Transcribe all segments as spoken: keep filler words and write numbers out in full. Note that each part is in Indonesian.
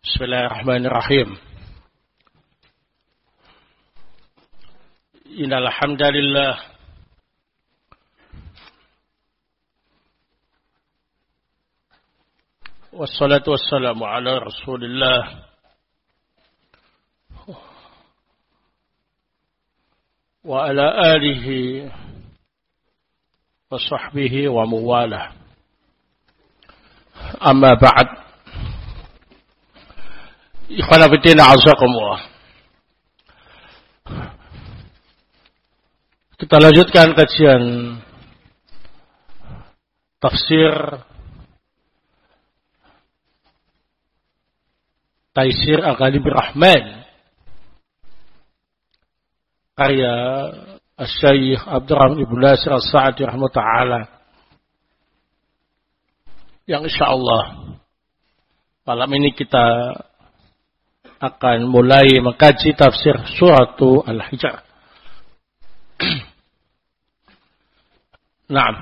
Bismillahirrahmanirrahim. Innal hamdalillah wassalatu wassalamu ala Rasulillah wa ala alihi wa sahbihi wa muwalah. Amma ba'd. Ikhwana fillah a'azakumullah. Kita lanjutkan kajian tafsir Taisir Al-Ghalibir Rahman karya Asy-Syaikh Abdurrahman Ibnu Nasir As-Sa'di rahimahullah ta'ala, yang insyaallah malam ini kita akan mulai mengkaji tafsir surat Al-Hijr. Naam.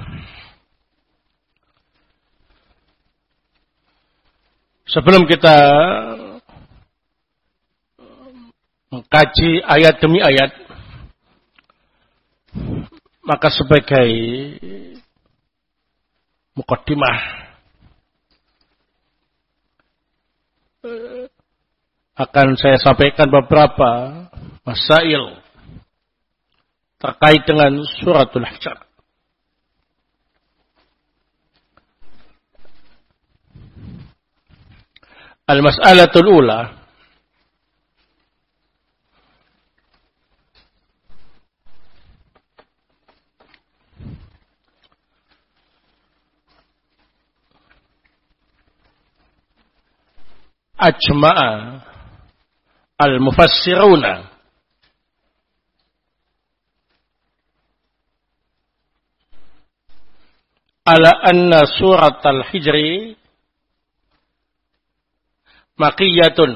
Sebelum kita mengkaji ayat demi ayat, maka sebagai mukaddimah akan saya sampaikan beberapa masail terkait dengan suratul Hijr. Al-mas'alatul ula, ajma'a al-mufassiruna ala anna surat al-Hijri makiyatun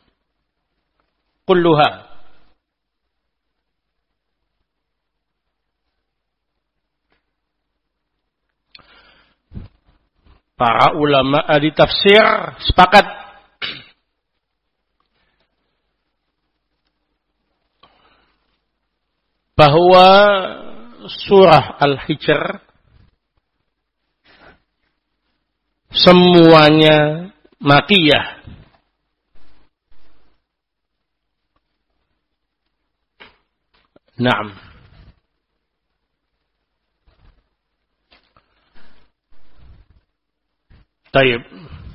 kulluha. Para ulama ahli tafsir sepakat bahwa surah Al-Hijr semuanya makiyah. Naam. Taib.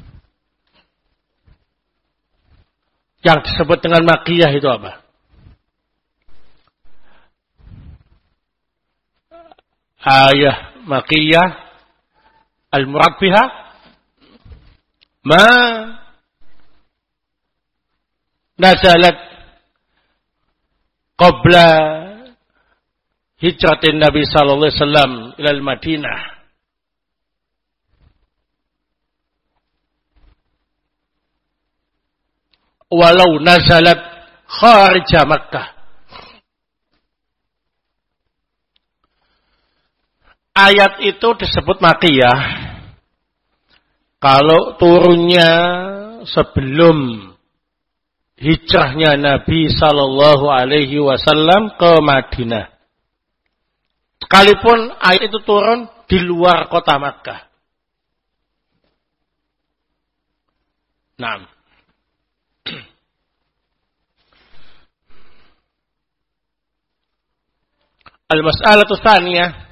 Yang disebut dengan makiyah itu apa? Ayah makiyah al-murad biha ma nazalat qabla hijratin Nabi sallallahu alaihi wasallam ila al-Madinah, walau nazalat kharija Makkah. Ayat itu disebut makiyah kalau turunnya sebelum hijrahnya Nabi sallallahu alaihi wasallam ke Madinah. Sekalipun ayat itu turun di luar kota Makkah. Nah, al-mas'alatu tsaniyah,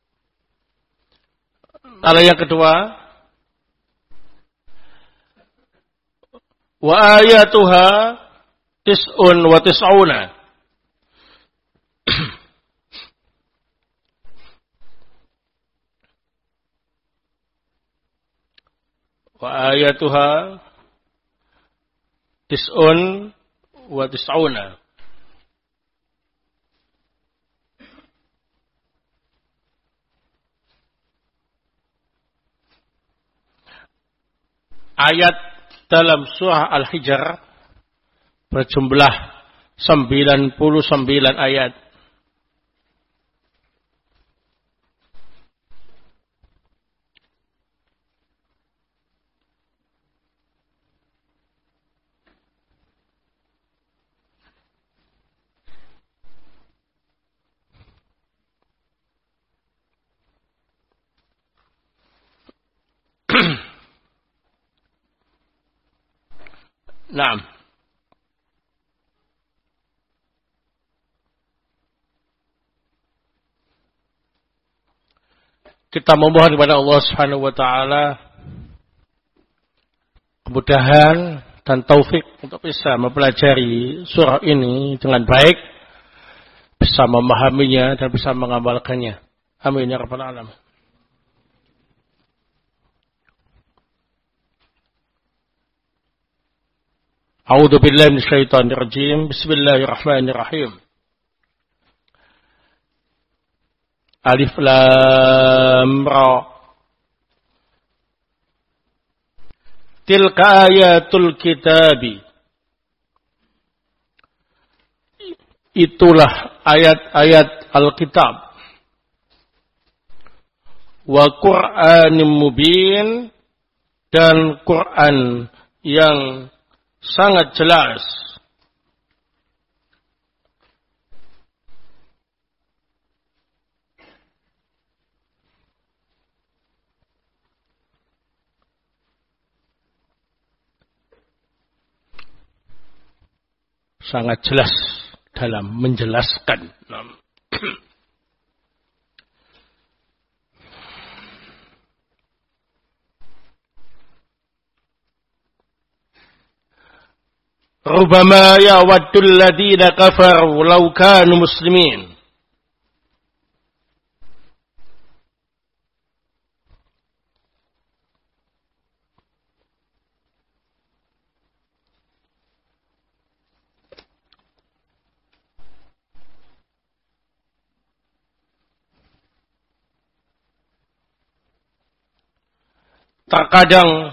kalau yang kedua, wa ayatuha tis'un wa tis'una. Wa ayatuha tis'un wa tis'una. Ayat dalam surah Al-Hijr berjumlah sembilan puluh sembilan ayat. Naam. Kita memohon kepada Allah Subhanahu wa taala kemudahan dan taufik untuk bisa mempelajari surah ini dengan baik, bisa memahaminya dan bisa mengamalkannya. Amin ya rabbal alamin. A'udzu billahi minasyaitonir rajim. Bismillahirrahmanirrahim. Alif Lam Ra. Tilka ayatul kitabi. Itulah ayat-ayat Alkitab. Wa Qur'anim mubin, dan Quran yang sangat jelas. Sangat jelas dalam menjelaskan. Rubama yawaddul ladina kafaru law kanu muslimin. Terkadang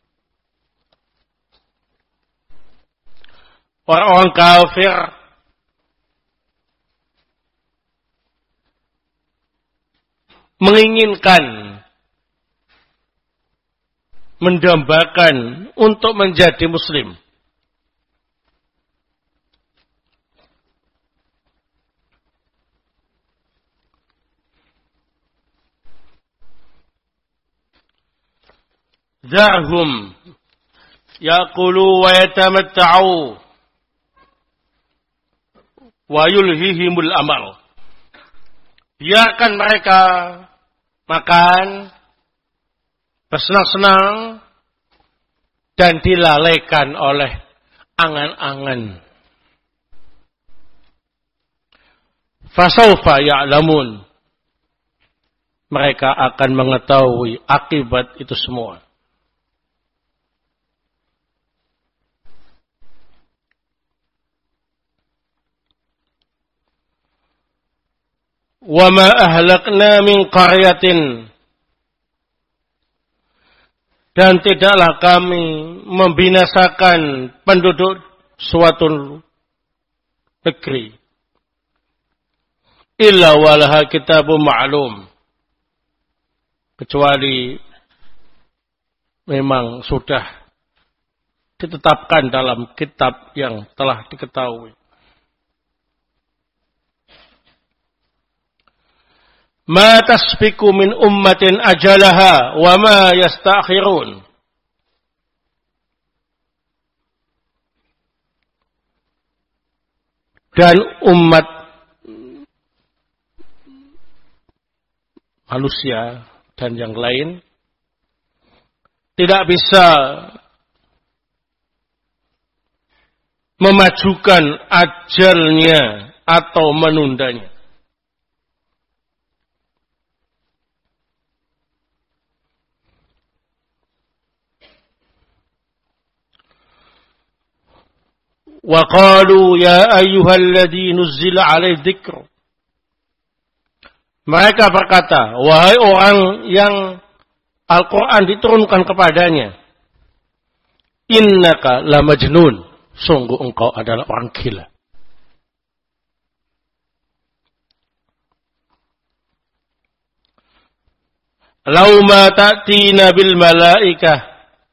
orang-orang kafir menginginkan, mendambakan untuk menjadi muslim. Zarhum yaqulu wa yatamatta'u wa yulhihimul amal. Biarkan mereka makan, bersenang-senang, dan dilalaikan oleh angan-angan. Fasawfa ya'lamun. Mereka akan mengetahui akibat itu semua. Wa ma ahlakna min qaryatin, dan tidaklah kami membinasakan penduduk suatu negeri illa walaha kitabun ma'lum, kecuali memang sudah ditetapkan dalam kitab yang telah diketahui. Ma tasbiku min ummatin ajalaha wa ma yastakhirun. Dan umat manusia dan yang lain tidak bisa memajukan ajalnya atau menundanya. Wa qalu ya ayyuhalladzi nuzzila alaihi dzikr. Mereka berkata, wahai orang yang Al-Quran diturunkan kepadanya, innaka la majnun, sungguh engkau adalah orang gila. Lau ma ta'tina bil malaikah,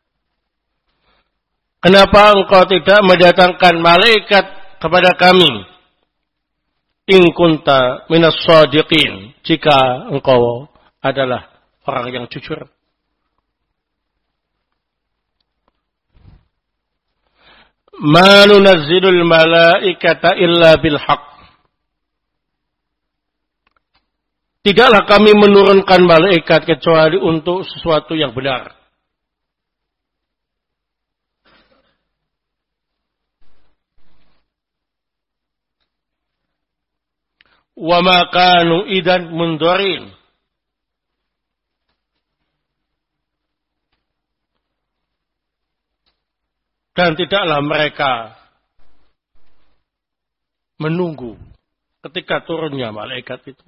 kenapa engkau tidak mendatangkan malaikat kepada kami? In kunta minas shadiqin, jika engkau adalah orang yang jujur. Ma nunazzilul malaikata illa bil haqq. Tidaklah kami menurunkan malaikat kecuali untuk sesuatu yang benar. Wa ma kanu idan mundarin. Dan tidaklah mereka menunggu ketika turunnya malaikat itu.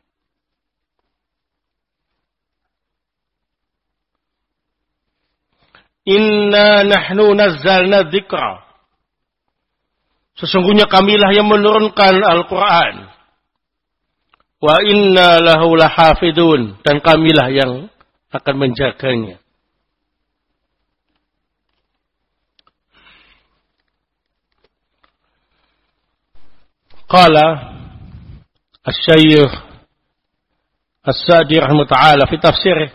Inna nahnu nazzalna dzikra. Sesungguhnya kamilah yang menurunkan Al-Quran. Wa inna lahu lahafidun. Dan kamilah yang akan menjaganya. Qala Asy-Syaikh As-Sa'di rahimahullah ta'ala fi tafsirih.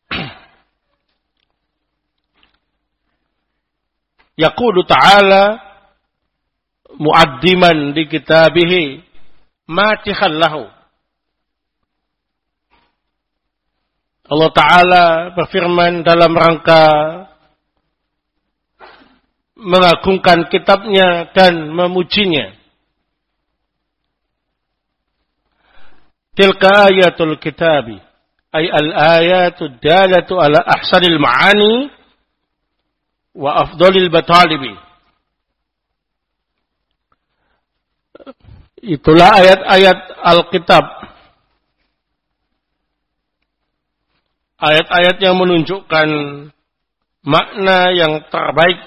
Yaqulu ta'ala mu'addiman di kitabihi matihan lahu. Allah Ta'ala berfirman dalam rangka mengagungkan kitabnya dan memujinya. Tilka ayatul kitabi ay al-ayatud dalatu ala ahsanil ma'ani wa afdalil batalibi. Itulah ayat-ayat Alkitab. Ayat-ayat yang menunjukkan makna yang terbaik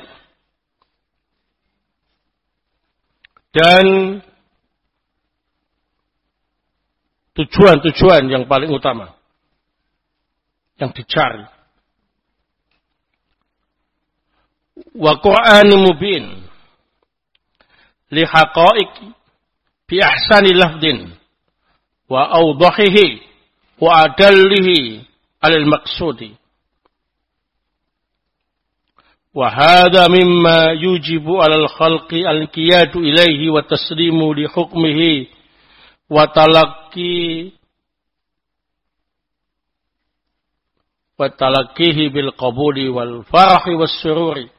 dan tujuan-tujuan yang paling utama yang dicari. Wa Qur'anin mubin li haqa'iq bi ahsani lafdin wa awdahihi wa adallihi alal maqsudi. Wa hadha mimma yujibu alal khalqi al-qiyadu ilaihi wa taslimu li hukmihi wa talaqi wa talaqqihi bil qabuli wal farahi was sururi.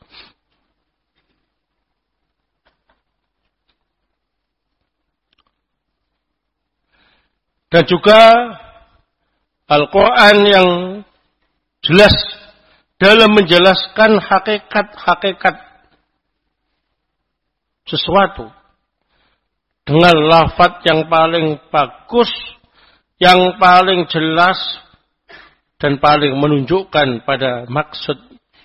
Dan juga Al-Quran yang jelas dalam menjelaskan hakikat-hakikat sesuatu dengan lafaz yang paling bagus, yang paling jelas, dan paling menunjukkan pada maksud.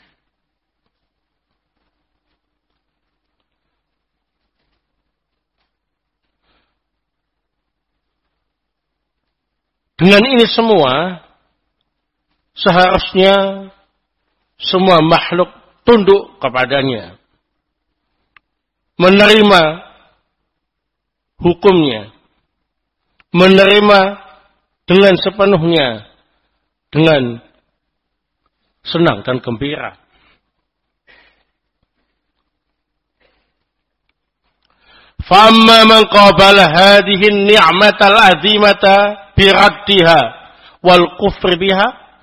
Dengan ini semua, seharusnya semua makhluk tunduk kepadanya, menerima hukumnya, menerima dengan sepenuhnya, dengan senang dan gembira. Famma man qabala hadhihi an-ni'mata al-'azimata bi raddiha wal kufri biha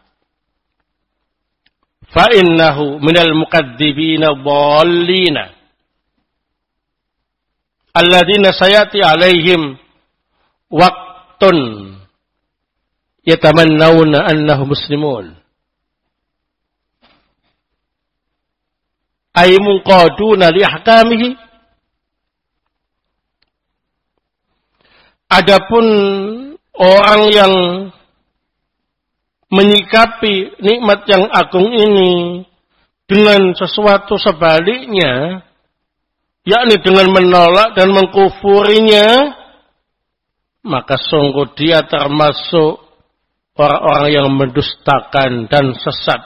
fa innahu minal mukadzibina dhallina alladzina sayati 'alaihim waqtun yatamannawna annahum muslimun ay munqaduna li ahkamihi. Adapun orang yang menyikapi nikmat yang agung ini dengan sesuatu sebaliknya, yakni dengan menolak dan mengkufurinya, maka sungguh dia termasuk orang-orang yang mendustakan dan sesat.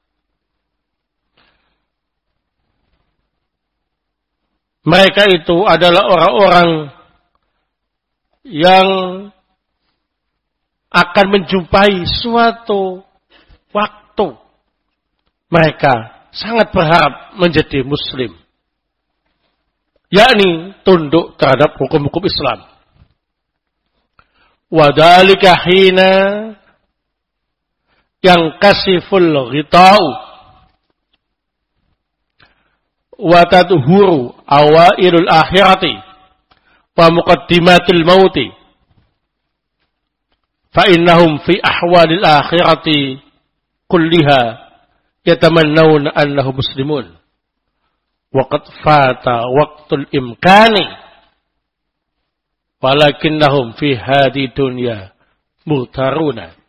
Mereka itu adalah orang-orang yang akan menjumpai suatu waktu mereka sangat berharap menjadi muslim. yakni tunduk terhadap hukum-hukum Islam. Wa dzalika hina yang kasiful ghita'u wa tadhuru awailul akhirati wa muqaddimatil mauti fa innahum fi ahwalil akhirati kulliha yatamannawna annahum muslimun wa qad fata waqtul imkani walakinnahum fi hadhi dunya mughtaruna.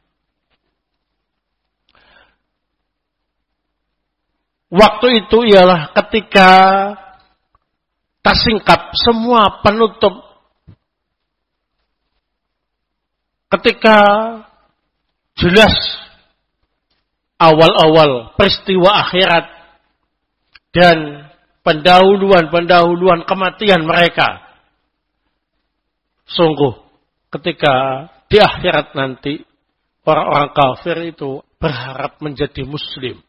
Waktu itu ialah ketika tersingkap semua penutup, ketika jelas awal-awal peristiwa akhirat dan pendahuluan-pendahuluan kematian mereka. Sungguh ketika di akhirat nanti orang-orang kafir itu berharap menjadi muslim.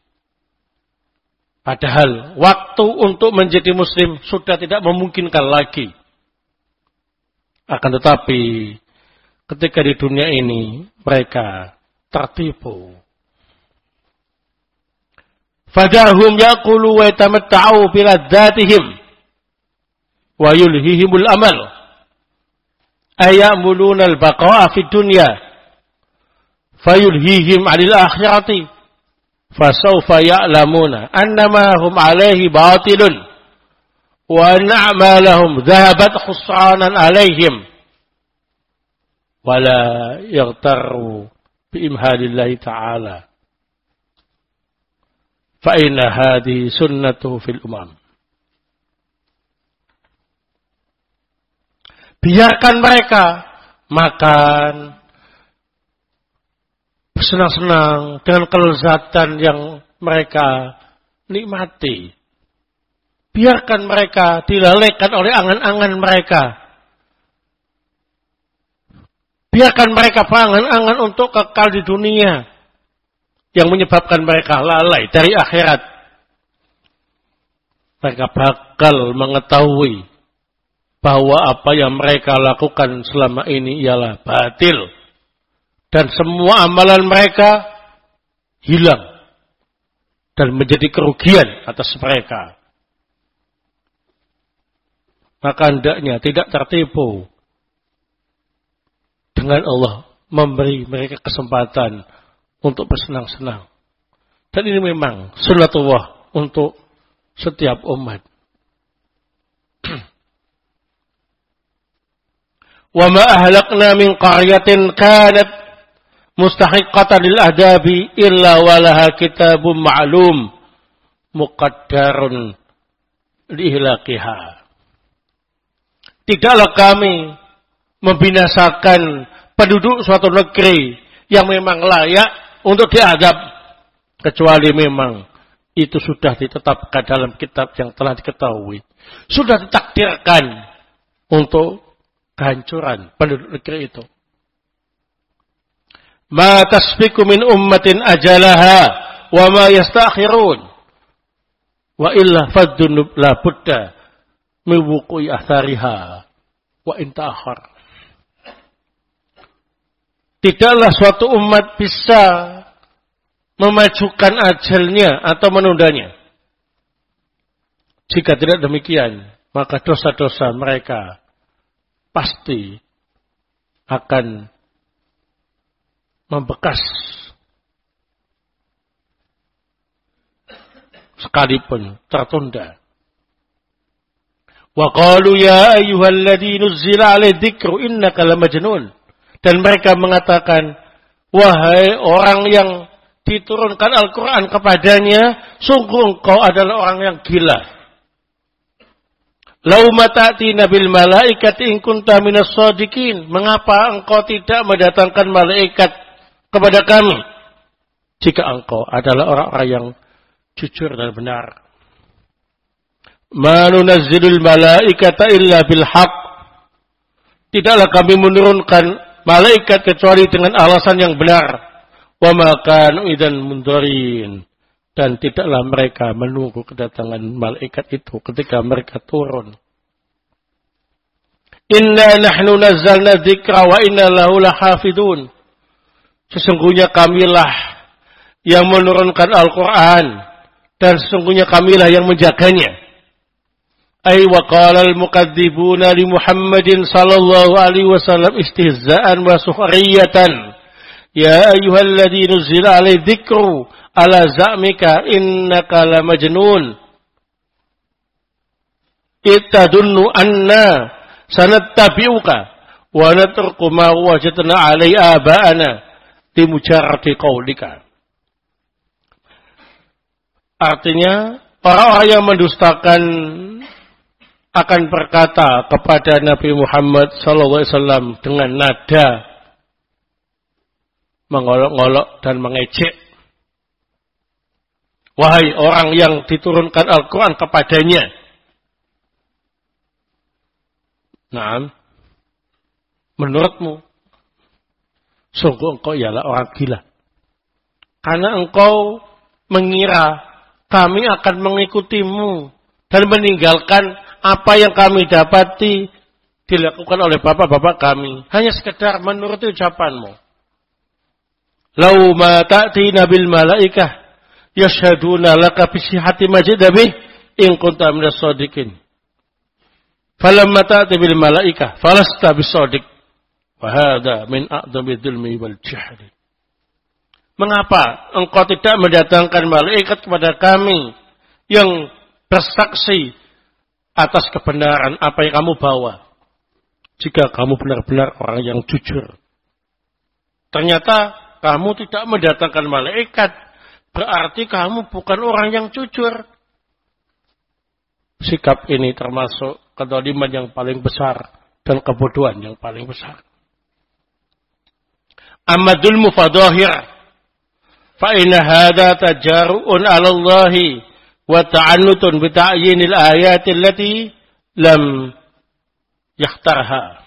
Padahal waktu untuk menjadi muslim sudah tidak memungkinkan lagi. Akan tetapi ketika di dunia ini mereka tertipu. Fadarhum yaqulu wa yatamatta'u bi ladzatihim wa yulhihimul amal. Ayamuluna al-baqa'a fid dunya fayulhihim 'anil akhirati. Fasawfa ya'lamuna annama hum alaihi batilun wa anna a'malahum dhahabat khusranan alaihim wala yaghtaru bi imhalillahi ta'ala fa inna hadhihi sunnatuhu fil umam. Biarkan mereka makan senang-senang dengan kelezatan yang mereka nikmati. Biarkan mereka dilalaikan oleh angan-angan mereka. Biarkan mereka berangan-angan untuk kekal di dunia yang menyebabkan mereka lalai dari akhirat. Mereka bakal mengetahui bahwa apa yang mereka lakukan selama ini ialah batil. Dan semua amalan mereka hilang dan menjadi kerugian atas mereka. Maka hendaknya tidak tertipu dengan Allah memberi mereka kesempatan untuk bersenang-senang. Dan ini memang sunnatullah untuk setiap umat. Wa ma ahlakna min qaryatin kanat mustahiqatan lil adabi illa walaha kitabun ma'lum muqaddarun lihlaqiha. Tidaklah kami membinasakan penduduk suatu negeri yang memang layak untuk diadab kecuali memang itu sudah ditetapkan dalam kitab yang telah diketahui, sudah ditakdirkan untuk kehancuran penduduk negeri itu. Ma tasbiku min ummatin ajalaha wa ma yastakhirun wa illa faddun la budda min wuqu'i athariha wa in ta'akhkhar. Tidaklah suatu umat bisa memajukan ajalnya atau menundanya. Jika tidak demikian, maka dosa-dosa mereka pasti akan membekas sekalipun tertunda. Wa qalu ya ayyuhalladzi nuzzila 'alaihi dzikru innaka lamajnun. Dan mereka mengatakan, wahai orang yang diturunkan Al-Quran kepadanya, sungguh engkau adalah orang yang gila. Lau mata'tina bil malaikati in kunta minas shadiqin. Mengapa engkau tidak mendatangkan malaikat kepada kami jika engkau adalah orang-orang yang jujur dan benar? Ma nunazzilul malaikata illa bil haqq. Tidaklah kami menurunkan malaikat kecuali dengan alasan yang benar. Wa ma kanu idzan mundzirin. Dan tidaklah mereka menunggu kedatangan malaikat itu ketika mereka turun Inna nahnu nazzalna dzikra wa inna lahu lahafidun. Sesungguhnya kamilah yang menurunkan Al-Quran dan sesungguhnya kamilah yang menjaganya. Ay wa qala al-mukadzibuna li Muhammadin sallallahu alaihi wasallam istihza'an wa sukhriyatan. Ya ayyuhalladzi nuzila alaihi dzikru ala za'mika innaka lamajnun. Ittadunnu anna sanattabi'uka wa natruku ma wajadna alaihi aba'ana limujarrati qaulika. Artinya orang-orang yang mendustakan akan berkata kepada Nabi Muhammad sallallahu alaihi wasallam dengan nada mengolok-olok dan mengejek. Wahai orang yang diturunkan Al-Quran kepadanya. Nah, menurutmu, sungguh engkau ialah orang gila. Karena engkau mengira kami akan mengikutimu dan meninggalkan apa yang kami dapati dilakukan oleh bapak-bapak kami. Hanya sekedar menuruti ucapanmu. Lau ma ta'tina bil malaikah yashhaduna laka bisihhati majdabi in kunta minas shadiqin. Falamma ta'ti bil malaikah falasta bisadiq. Wa hadza min a'dzami dzulmi wal jahli. Mengapa engkau tidak mendatangkan malaikat kepada kami yang bersaksi atas kebenaran apa yang kamu bawa? Jika kamu benar-benar orang yang jujur. Ternyata kamu tidak mendatangkan malaikat, berarti kamu bukan orang yang jujur. Sikap ini termasuk kezaliman yang paling besar dan kebodohan yang paling besar. Amadul mufadahir fa inna hadha tajarru'un 'ala Allah wa ta'annutun bi ta'yinil ayati allati lam yakhtarha.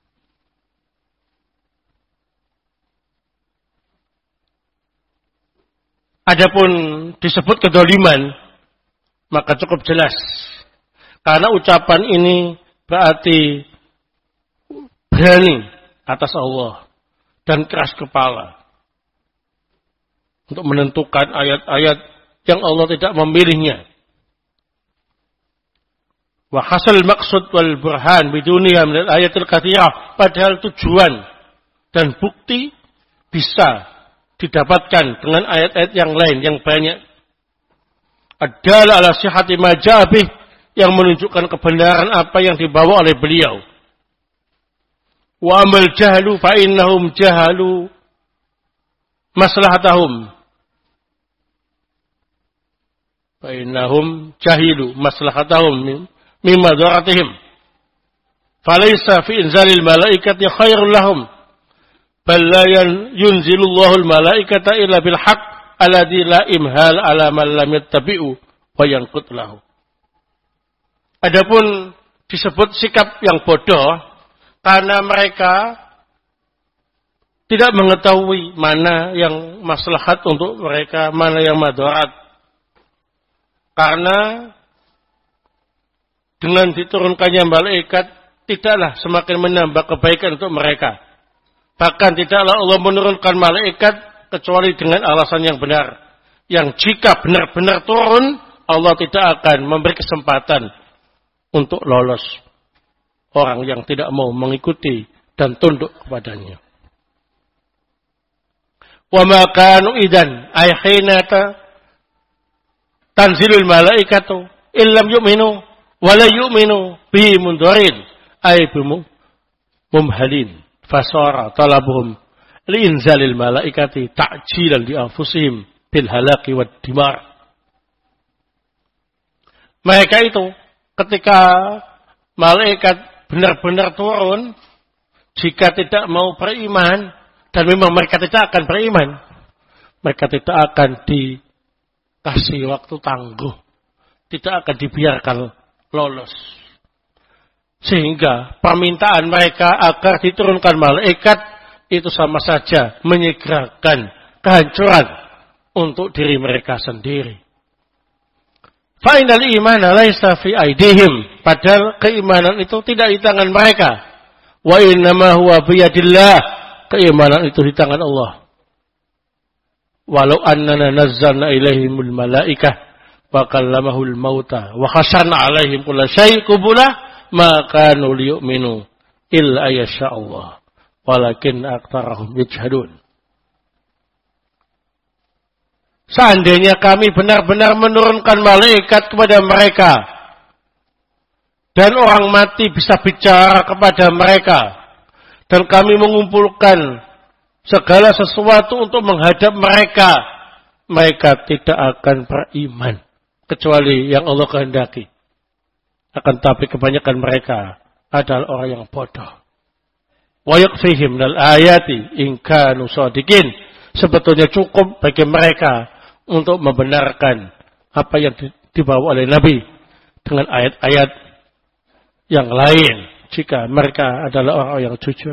Adapun disebut kedoliman, maka cukup jelas. Karena ucapan ini berarti berani atas Allah dan keras kepala untuk menentukan ayat-ayat yang Allah tidak memilihnya. Wa hasal maqsud wal burhan biduniha min al-ayatil katsirah, padahal tujuan dan bukti bisa didapatkan dengan ayat-ayat yang lain yang banyak. Adalah ala sihhati majabih, yang menunjukkan kebenaran apa yang dibawa oleh beliau. Wa amal jahlu fa innahum jahalu maslahatahum. Fa innahum jahilu maslahatahum mimma daratihim. Falaysa fi inzalil malaikati khairul lahum. Bal la yunzilullahu al-malaikata illa bil haqq alladzi la imhal ala man lam yattabi'u wa yanqut lahu. Adapun disebut sikap yang bodoh karena mereka tidak mengetahui mana yang maslahat untuk mereka, mana yang madarat. Karena dengan diturunkannya malaikat tidaklah semakin menambah kebaikan untuk mereka. Bahkan tidaklah Allah menurunkan malaikat kecuali dengan alasan yang benar. Yang jika benar-benar turun, Allah tidak akan memberi kesempatan untuk lolos orang yang tidak mau mengikuti dan tunduk kepadanya. Wa ma kanu idan ay hinata tanzilul malaikatu illam yu'minu wa la yu'minu bi mundarin ay bimu mumhalin. Fasara talabuhum liinzalil malaikati ta'jilan li anfusihim bil halaki wad dimar. Mereka itu ketika malaikat benar-benar turun, jika tidak mau beriman dan memang mereka tidak akan beriman, mereka tidak akan dikasih waktu tangguh, tidak akan dibiarkan lolos. Sehingga permintaan mereka agar diturunkan malaikat itu sama saja menyegerakan kehancuran untuk diri mereka sendiri. Fa'inal iman laisa fi aidihim, padahal keimanan itu tidak di tangan mereka. Wa innama huwa biyadillah. Keimanan itu di tangan Allah. Walau annana nazzalna ilaihimul malaikah wa kallamahul mauta wa khasharna alaihim kulla syai' qubula ma kanu liyu'minu illa yasha Allah walakin aktsarahum yajhadun. Seandainya kami benar-benar menurunkan malaikat kepada mereka dan orang mati bisa bicara kepada mereka dan kami mengumpulkan segala sesuatu untuk menghadap mereka, mereka tidak akan beriman kecuali yang Allah kehendaki. Akan tapi kebanyakan mereka adalah orang yang bodoh. Wa yakfihim minal ayati in kanu shadiqin. Sebetulnya cukup bagi mereka untuk membenarkan apa yang dibawa oleh Nabi dengan ayat-ayat yang lain jika mereka adalah orang yang jujur.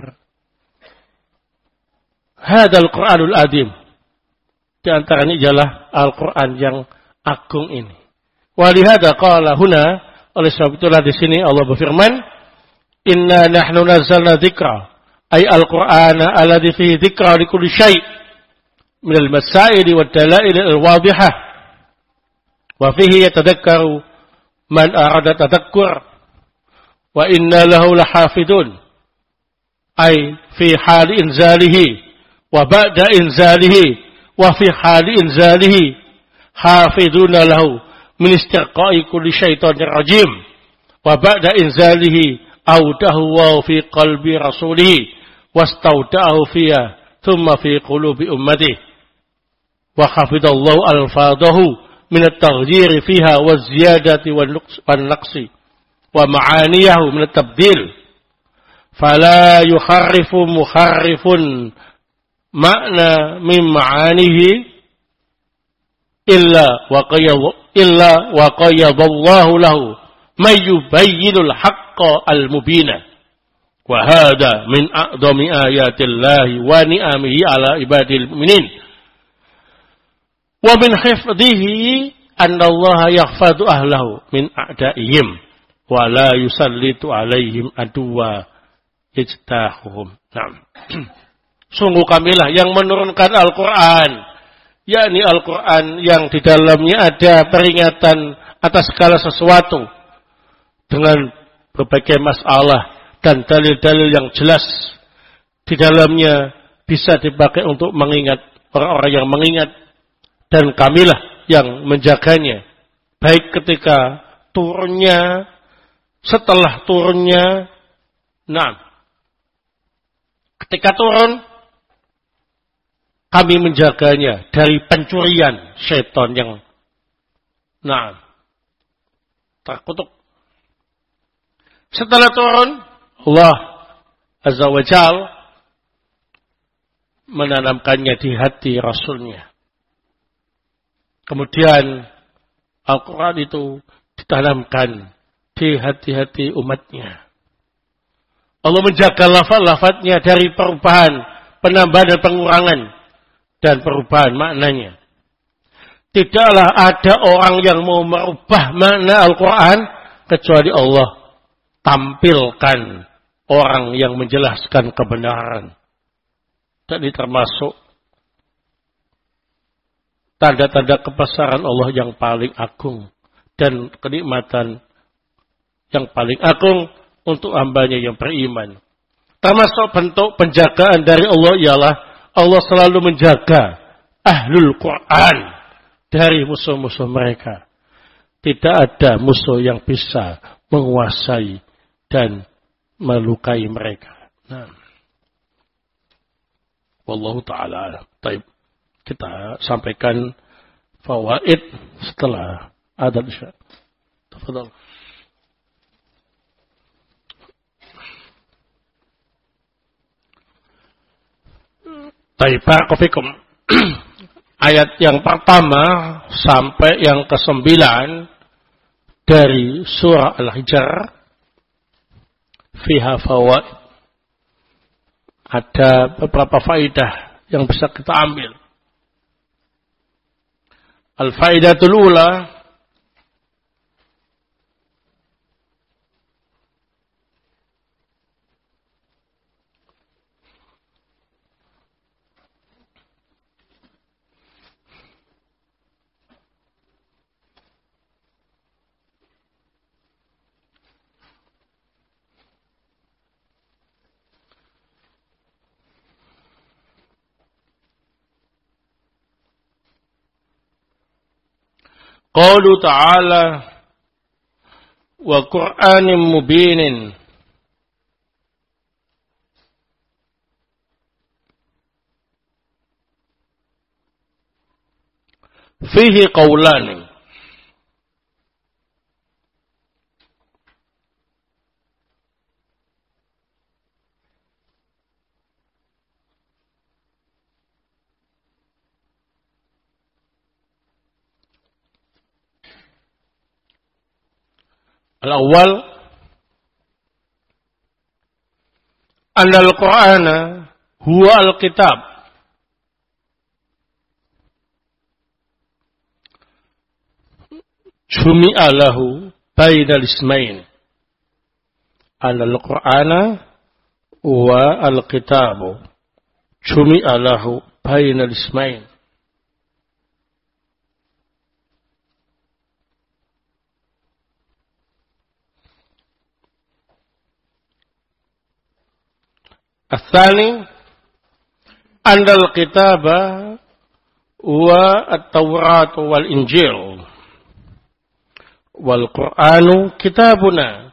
Hadal Qur'anul Adim. Di antaranya ialah Al-Quran yang agung ini. Walihada qala huna, oleh sebab itulah di sini Allah berfirman, Inna nahnu nazzalna dzikra, ay Al-Qur'ana alladhi fihi dzikra li kulli syai' min al-masail wad dalail al-wadihah. Wa fihi yatadhakkaru man arada tadhakkur. Wa inna lahu lahafidun, ay fi hali inzalihi wa ba'da inzalihi wa fi hali inzalihi hafiduna lahu min istirqa'i kulli syaitanir rajim wa ba'da inzalihi audahu wa fi qalbi rasulih wastaudahu fiha thumma fi qulubi ummatihi wa hafidallahu alfadahu min at-taghyir fiha wa ziyadati wan naqsi wa ma'aniyahu min at-tabdil fala yukharrifu mukharrifun makna min ma'anihi illa wa qayyad illa wa qayyadallahu lahu may yubayyinul haqqa al-mubina wa hadha min a'dhami ayatillahi wa ni'amihi ala ibadil mu'minin wa min hifdhihi anna Allah yaghfadu ahlahu min a'da'ihim wa la yusallitu alaihim aduwa ijtahuhum. Naam. Sungguh kamilah yang menurunkan Al-Quran, yakni Al-Quran yang di dalamnya ada peringatan atas segala sesuatu dengan berbagai masalah dan dalil-dalil yang jelas. Di dalamnya bisa dipakai untuk mengingat orang-orang yang mengingat, dan kamilah yang menjaganya, baik ketika turunnya, setelah turunnya. Nah, ketika turun kami menjaganya dari pencurian syaitan yang nah terkutuk. Setelah turun, Allah Azza wa Jalla menanamkannya di hati Rasulnya. Kemudian Al-Quran itu ditanamkan di hati-hati umatnya. Allah menjaga lafaz-lafaznya dari perubahan, penambahan dan pengurangan, dan perubahan maknanya. Tidaklah ada orang yang mau merubah makna Al-Quran kecuali Allah tampilkan orang yang menjelaskan kebenaran. Dan ini termasuk tanda-tanda kebesaran Allah yang paling agung dan kenikmatan yang paling agung untuk hambanya yang beriman. Termasuk bentuk penjagaan dari Allah ialah Allah selalu menjaga ahlul Quran dari musuh-musuh mereka. Tidak ada musuh yang bisa menguasai dan melukai mereka. Nah. Wallahu ta'ala. Baik. Kita sampaikan fawaid setelah adzan isya. Tafadhal. Baik, barakallahu. Ayat yang pertama sampai yang kesembilan dari surah Al-Hijr fiha fawaid. Ada beberapa faidah yang bisa kita ambil. Al-faidatul ula, Qaulu ta'ala wa Qur'anin mubinin. Fihi qawlani. Al-awwal anna al-Qur'ana huwa al-kitab jumi'a lahu bainal ismain. Anna al-Qur'ana huwa al-kitab jumi'a lahu bainal ismain. Al-thani anna al-kitaba huwa at-Taurat wal Injil wal Qur'anu kitabuna.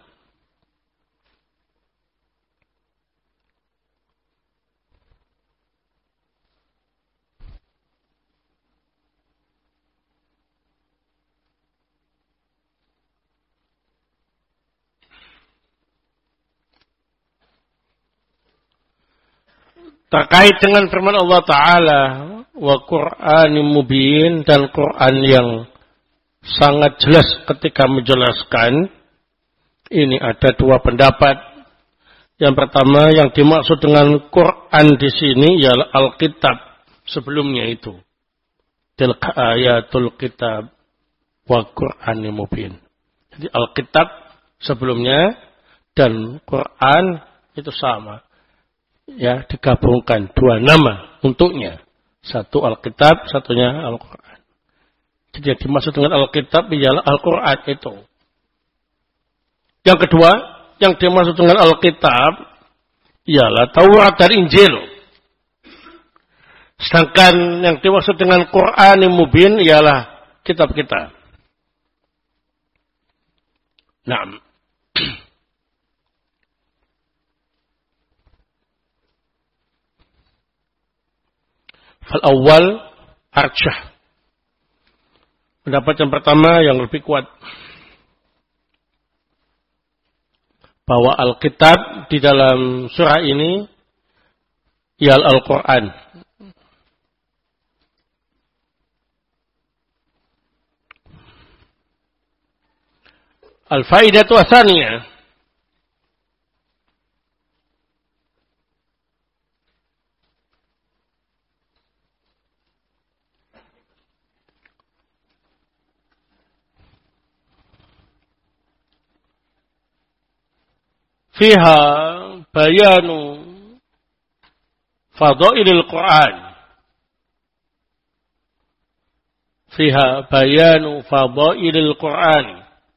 Terkait dengan firman Allah Ta'ala wa Qur'anin mubin, dan Quran yang sangat jelas ketika menjelaskan, ini ada dua pendapat. Yang pertama, yang dimaksud dengan Quran di sini ialah Alkitab sebelumnya itu. Tilka ayatul kitab wa Qur'anin mubin. Jadi Alkitab sebelumnya dan Quran itu sama. Ya, digabungkan dua nama untuknya. Satu Alkitab, satunya Al-Quran. Jadi yang dimaksud dengan Alkitab ialah Al-Quran itu. Yang kedua, yang dimaksud dengan Alkitab ialah Taurat dan Injil. Sedangkan yang dimaksud dengan Quran yang mubin ialah kitab kita. Naam. Fal-awwal arjah. Pendapat yang pertama yang lebih kuat. Bahwa Alkitab di dalam surah ini ialah Al-Quran. Al-faidatu atsaniyah. Fiha bayanu fadailil Quran. Fiha bayanu fadailil Quran.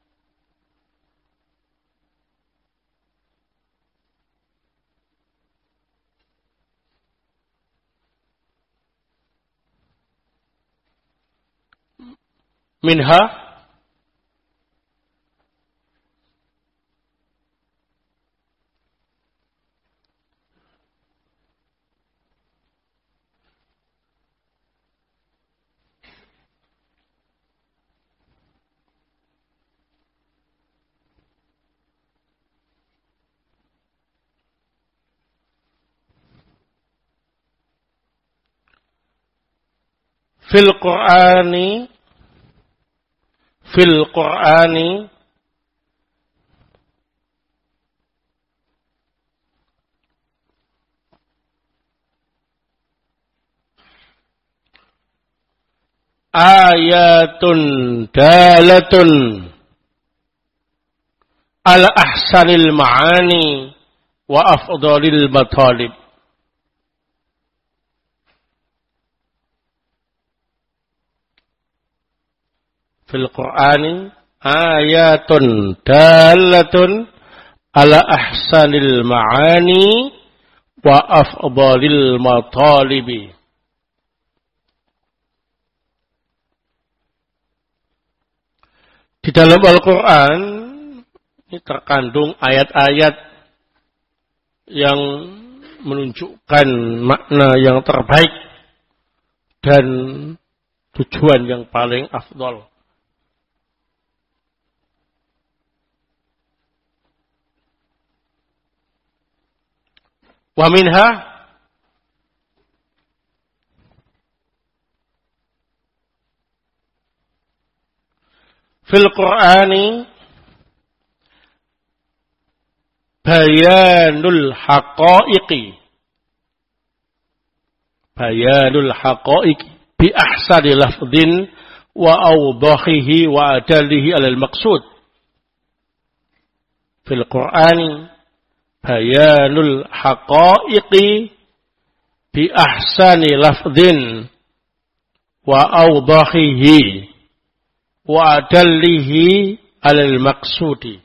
Minha fil Qur'ani fil Qur'ani ayatun dalatun ala ahsanil ma'ani wa afdalil matalib. Fil Qur'ani ayatun dalatun ala ahsanil ma'ani wa afdalil matalibi. Di dalam Al-Quran ini terkandung ayat-ayat yang menunjukkan makna yang terbaik dan tujuan yang paling afdal. Wa minha fil Qur'ani bayanul haqa'iqi bayanul haqa'iqi bi ahsani lafdhin wa awdahihi wa adalihi alal maqsud. Fil Qur'ani bayanul haqa'iqi bi ahsani lafdhin wa awdahihi wa adallihi alal maqsudi.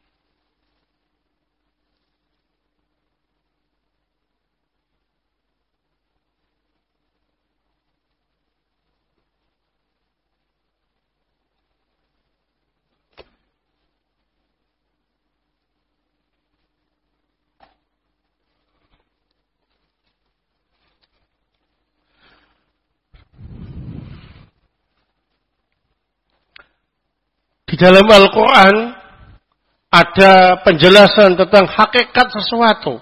Di dalam Al-Quran ada penjelasan tentang hakikat sesuatu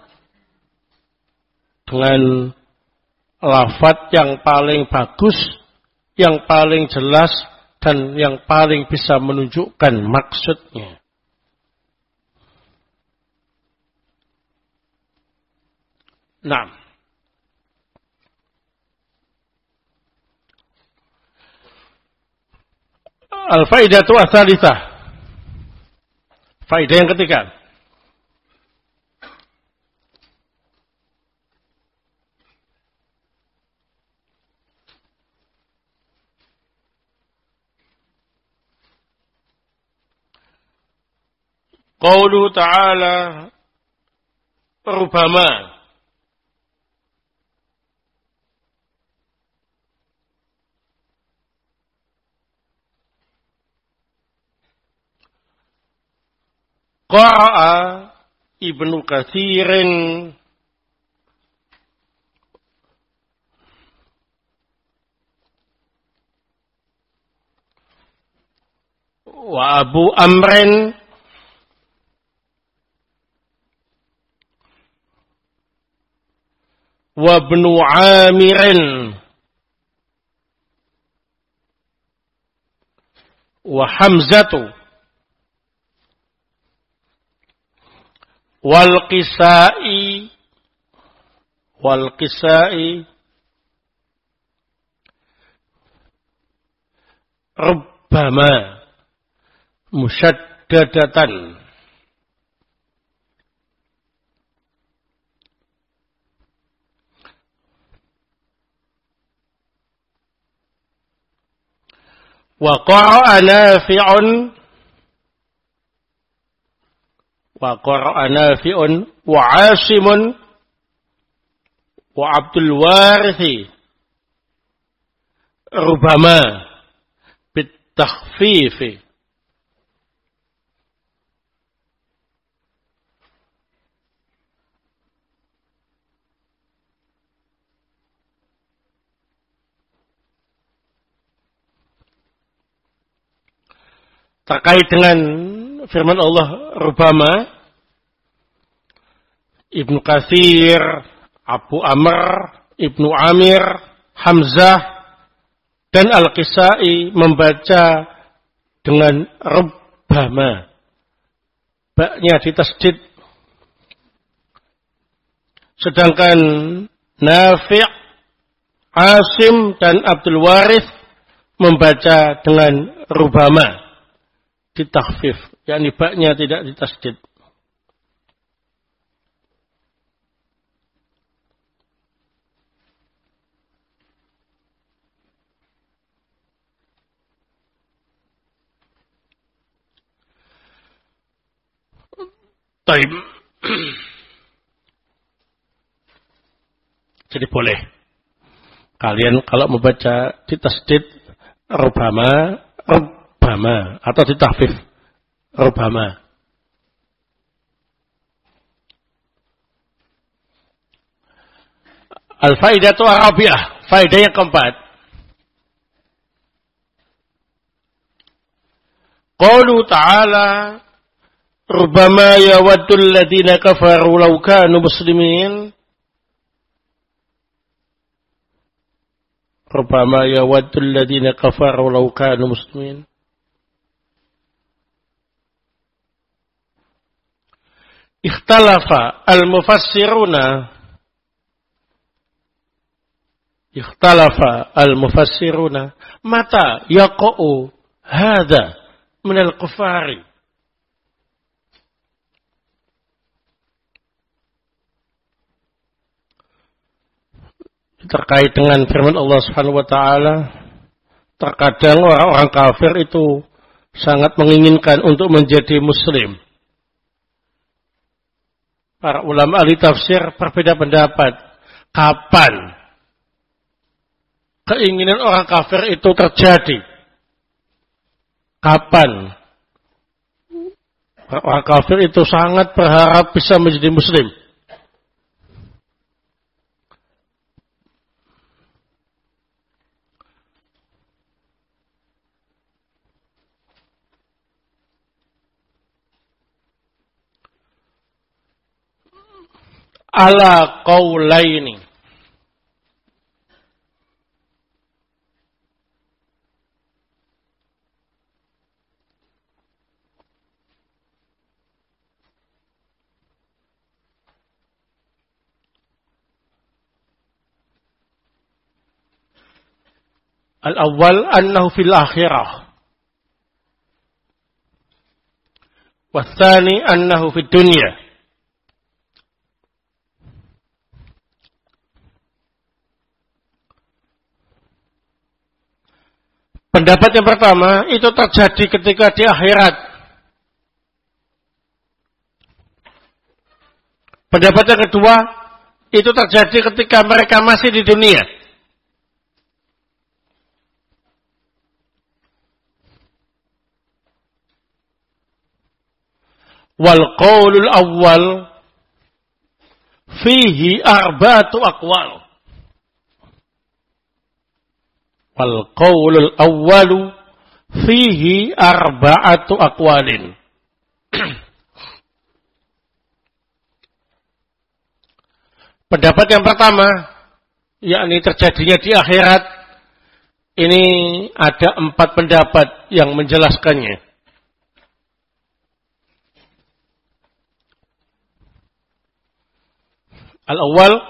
dengan lafaz yang paling bagus, yang paling jelas, dan yang paling bisa menunjukkan maksudnya. Nah, al-faidatu ats-tsalitsah. Faidah yang ketiga. Qauluhu ta'ala rubama qara'a Ibnu Katsirin wa Abu Amrin wa Ibnu Amirin wa Hamzatu wal Qisai wal Qisai rubbama musyaddadatan wa qara'a Nafi'un wa qara'a Nafi'un wa 'Asimun wa Abdul Warith rubama bit takhfif. Terkait dengan firman Allah rubama, Ibnu Katsir, Abu Amr, Ibnu Amir, Hamzah, dan Al-Qisai membaca dengan rubama. Baknya ditasdid. Sedangkan Nafi', Asim, dan Abdul Warith membaca dengan rubama. Ditakhfif, yakni baknya tidak ditasdid. Taib. Jadi boleh kalian kalau membaca ditasdid rubama, Rubama atau ditahfif rubama. Al-faidatu arabiah, faidah yang keempat. Qaulu ta'ala rubama yawaddu alladhina kafaru law kanu muslimin. Rubama yawaddu alladhina kafaru law kanu muslimin. Ikhtalafa al-mufassiruna Ikhtalafa al-mufassiruna mata yaqa'u hadha min al-kufari. Terkait dengan firman Allah Subhanahu wa taala, terkadang orang-orang kafir itu sangat menginginkan untuk menjadi muslim. Para ulama ahli tafsir berbeda pendapat kapan keinginan orang kafir itu terjadi. Kapan orang kafir itu sangat berharap bisa menjadi muslim. Ala qaulaini. Al-awwal annahu fil akhirah. Wathani annahu fid dunya. Pendapat yang pertama itu terjadi ketika di akhirat. Pendapat yang kedua itu terjadi ketika mereka masih di dunia. Wal qaulul awwal fihi arba'atu aqwal. Wal qaulul awwalu fihi arba'atu aqwalin. Pendapat yang pertama, yakni terjadinya di akhirat, ini ada empat pendapat yang menjelaskannya. Al-awwal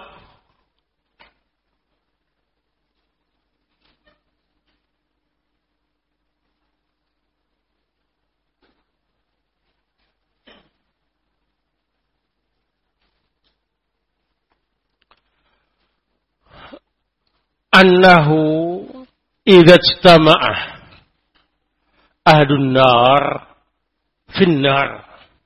annahu idza ijtama'a ahlun nar fin nar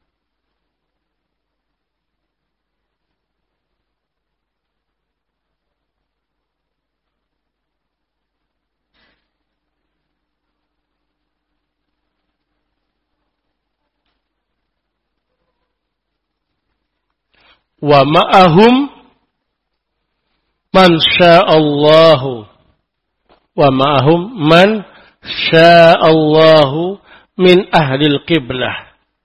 wa ma'ahum man sya'allahu wa ma'ahum man sya'allahu min ahlil qiblah.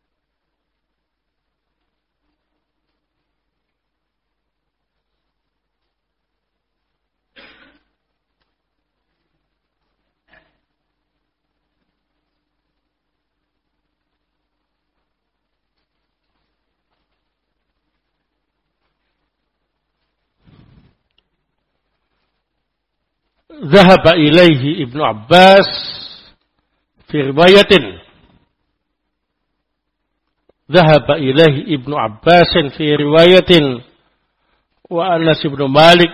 ذهب إليه ابن عباس في رواية ذهب إليه ابن عباس في رواية وأنس بن مالك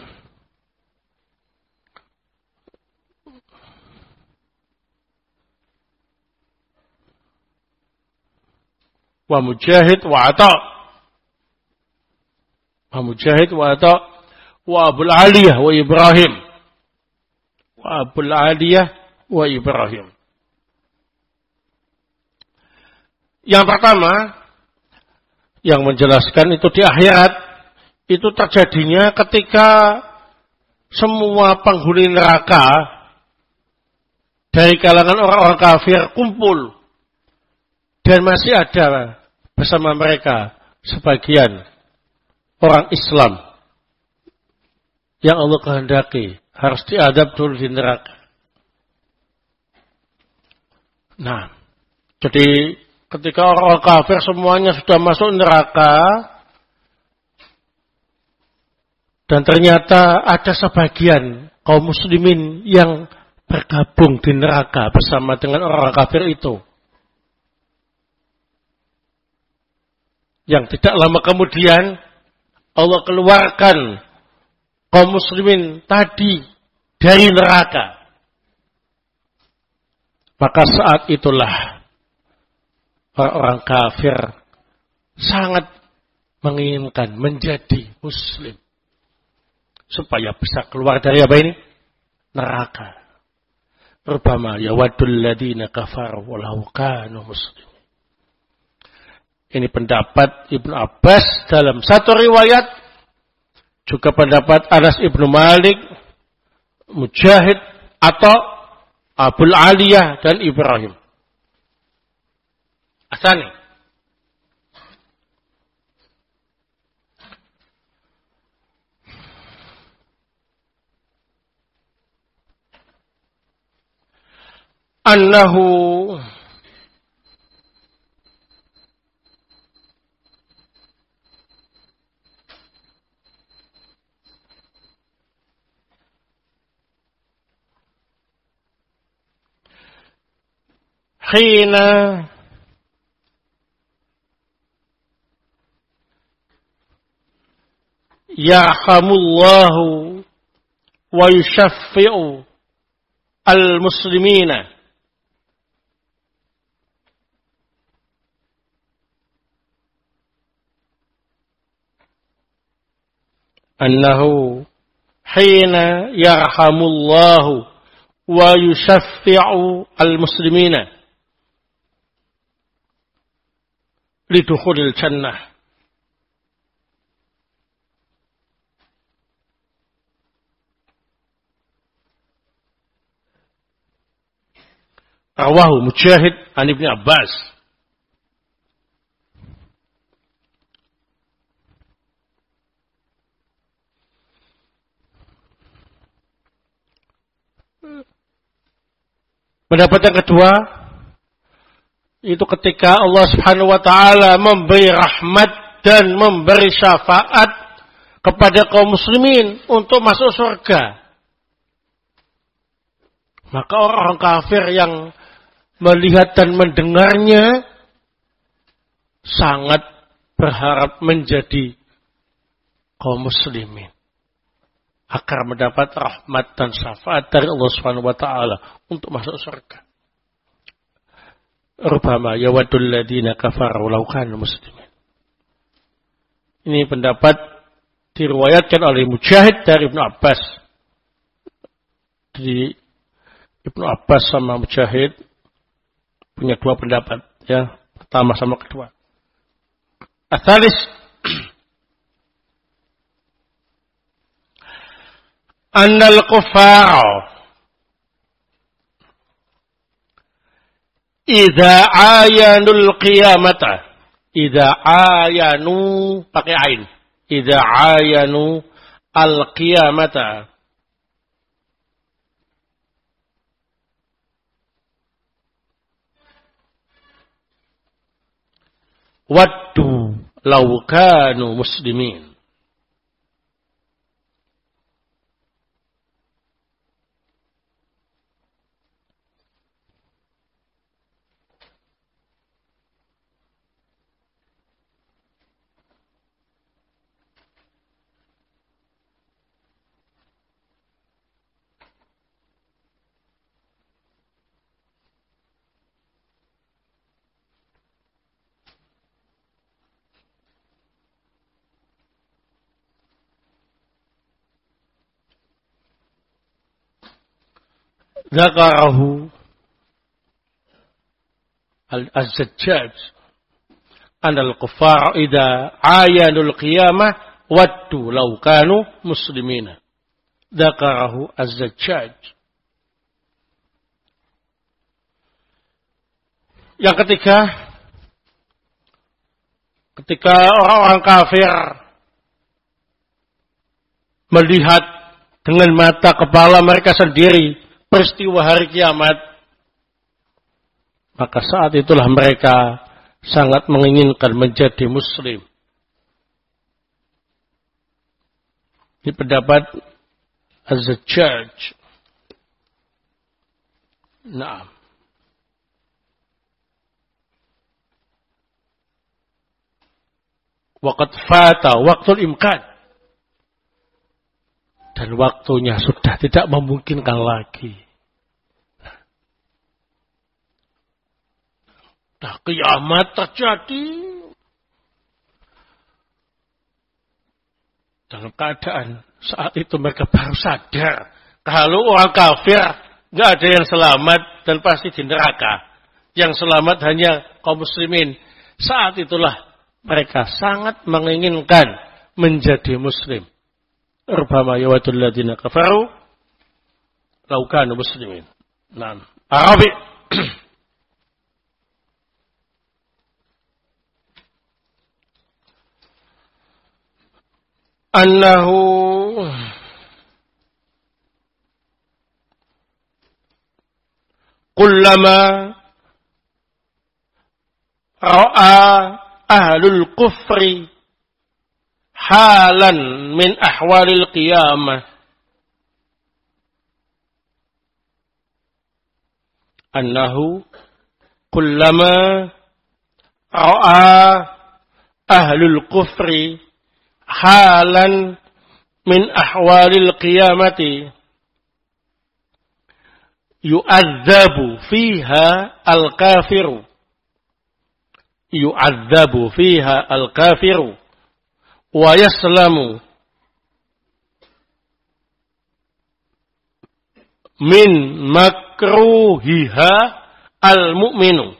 ومجاهد وعطاء ومجاهد وعطاء وأبو العالية وإبراهيم Abul Aliyah wa Ibrahim. Yang pertama, yang menjelaskan itu di akhirat, itu terjadinya ketika semua penghuni neraka dari kalangan orang-orang kafir kumpul. Dan masih ada bersama mereka sebagian orang Islam yang Allah kehendaki harus diadab dulu di neraka. Nah, jadi ketika orang-orang kafir semuanya sudah masuk neraka, dan ternyata ada sebagian kaum muslimin yang bergabung di neraka bersama dengan orang kafir itu. Yang tidak lama kemudian Allah keluarkan kaum muslimin tadi dari neraka. Maka saat itulah orang-orang kafir sangat menginginkan menjadi muslim. Supaya bisa keluar dari apa ini? Neraka. Rubama yawaddul ladina kafaru walau kanu muslim. Ini pendapat Ibnu Abbas dalam satu riwayat. Juga pendapat Anas Ibnu Malik, Mujahid, atau Abul Aliyah dan Ibrahim. Asani. Annahu hina yarhamullahu wa yushaffi'u al-muslimina annahu hina yarhamullahu wa yushaffi'u al-muslimina lidukhulil jannah. Rawahu Mujahid an Ibnu Abbas. Pendapat yang kedua, itu ketika Allah Subhanahu wa taala memberi rahmat dan memberi syafaat kepada kaum muslimin untuk masuk surga. Maka orang kafir yang melihat dan mendengarnya sangat berharap menjadi kaum muslimin agar mendapat rahmat dan syafaat dari Allah Subhanahu wa taala untuk masuk surga. Rubama yawaddul ladina kafaru law kanu muslimin. Ini pendapat diriwayatkan oleh Mujahid dari Ibnu Abbas. Di Ibnu Abbas sama Mujahid punya dua pendapat, ya, pertama sama kedua. Atsalis annal kuffar idza ayanul qiyamata, idza ayanu pakai ain, idza ayanu al qiyamata waddu law kanu muslimin. Zakarahu al-Zajjaj anal kuffar idza ayanul qiyamah waddu law kanu muslimina. Dzakarahu Az-Zajjaj. Yang ketiga, ketika orang-orang kafir melihat dengan mata kepala mereka sendiri peristiwa hari kiamat, maka saat itulah mereka sangat menginginkan menjadi muslim. Ini pendapat Az-Zajjaj. Nah, waqad fata waktul imkan. Dan waktunya sudah tidak memungkinkan lagi. Nah, kiamat terjadi. Dalam keadaan saat itu mereka baru sadar. Kalau orang kafir nggak ada yang selamat dan pasti di neraka. Yang selamat hanya kaum muslimin. Saat itulah mereka sangat menginginkan menjadi muslim. Rubama yawadul ladina kafaru law kanu muslimin. Naam. Arabi. Annahu kullama ra'a ahlul kufri halan min ahwalil qiyamah annahu kullama ra'a ahlul kufri halan min ahwalil qiyamati yu'adzabu fiha al-kafiru yu'adzabu fiha al-kafiru wa yaslamu min makruhiha al-mu'minu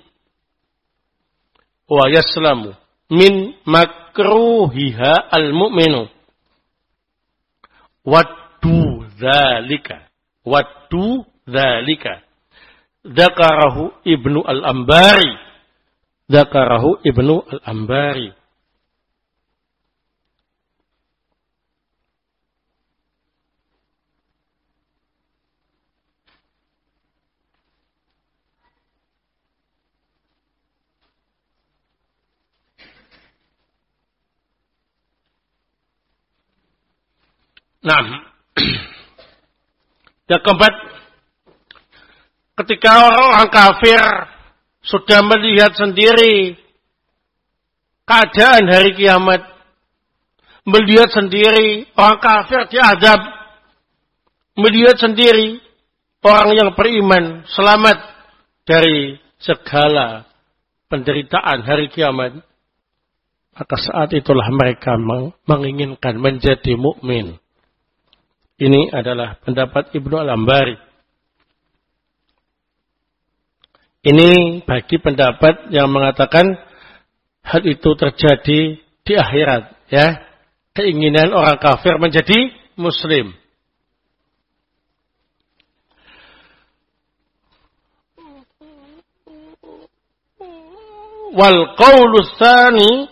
wa yaslamu min makruhiha al-mu'minu waddu dzalika waddu dzalika dzakarahu Ibnu al-Ambari dzakarahu Ibnu al-Ambari. Nah, yang keempat, ketika orang-orang kafir sudah melihat sendiri keadaan hari kiamat, melihat sendiri orang kafir diazab, melihat sendiri orang yang beriman selamat dari segala penderitaan hari kiamat, maka saat itulah mereka menginginkan menjadi mukmin. Ini adalah pendapat Ibnu al-Ambari. Ini bagi pendapat yang mengatakan hal itu terjadi di akhirat, ya. Keinginan orang kafir menjadi muslim. Wal qaulu tsani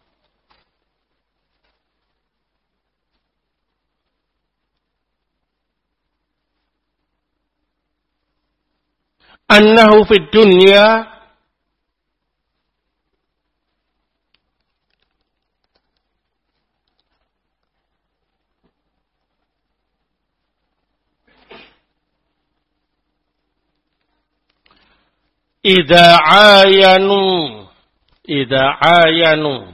annahu fid dunya idza ayanu idza ayanu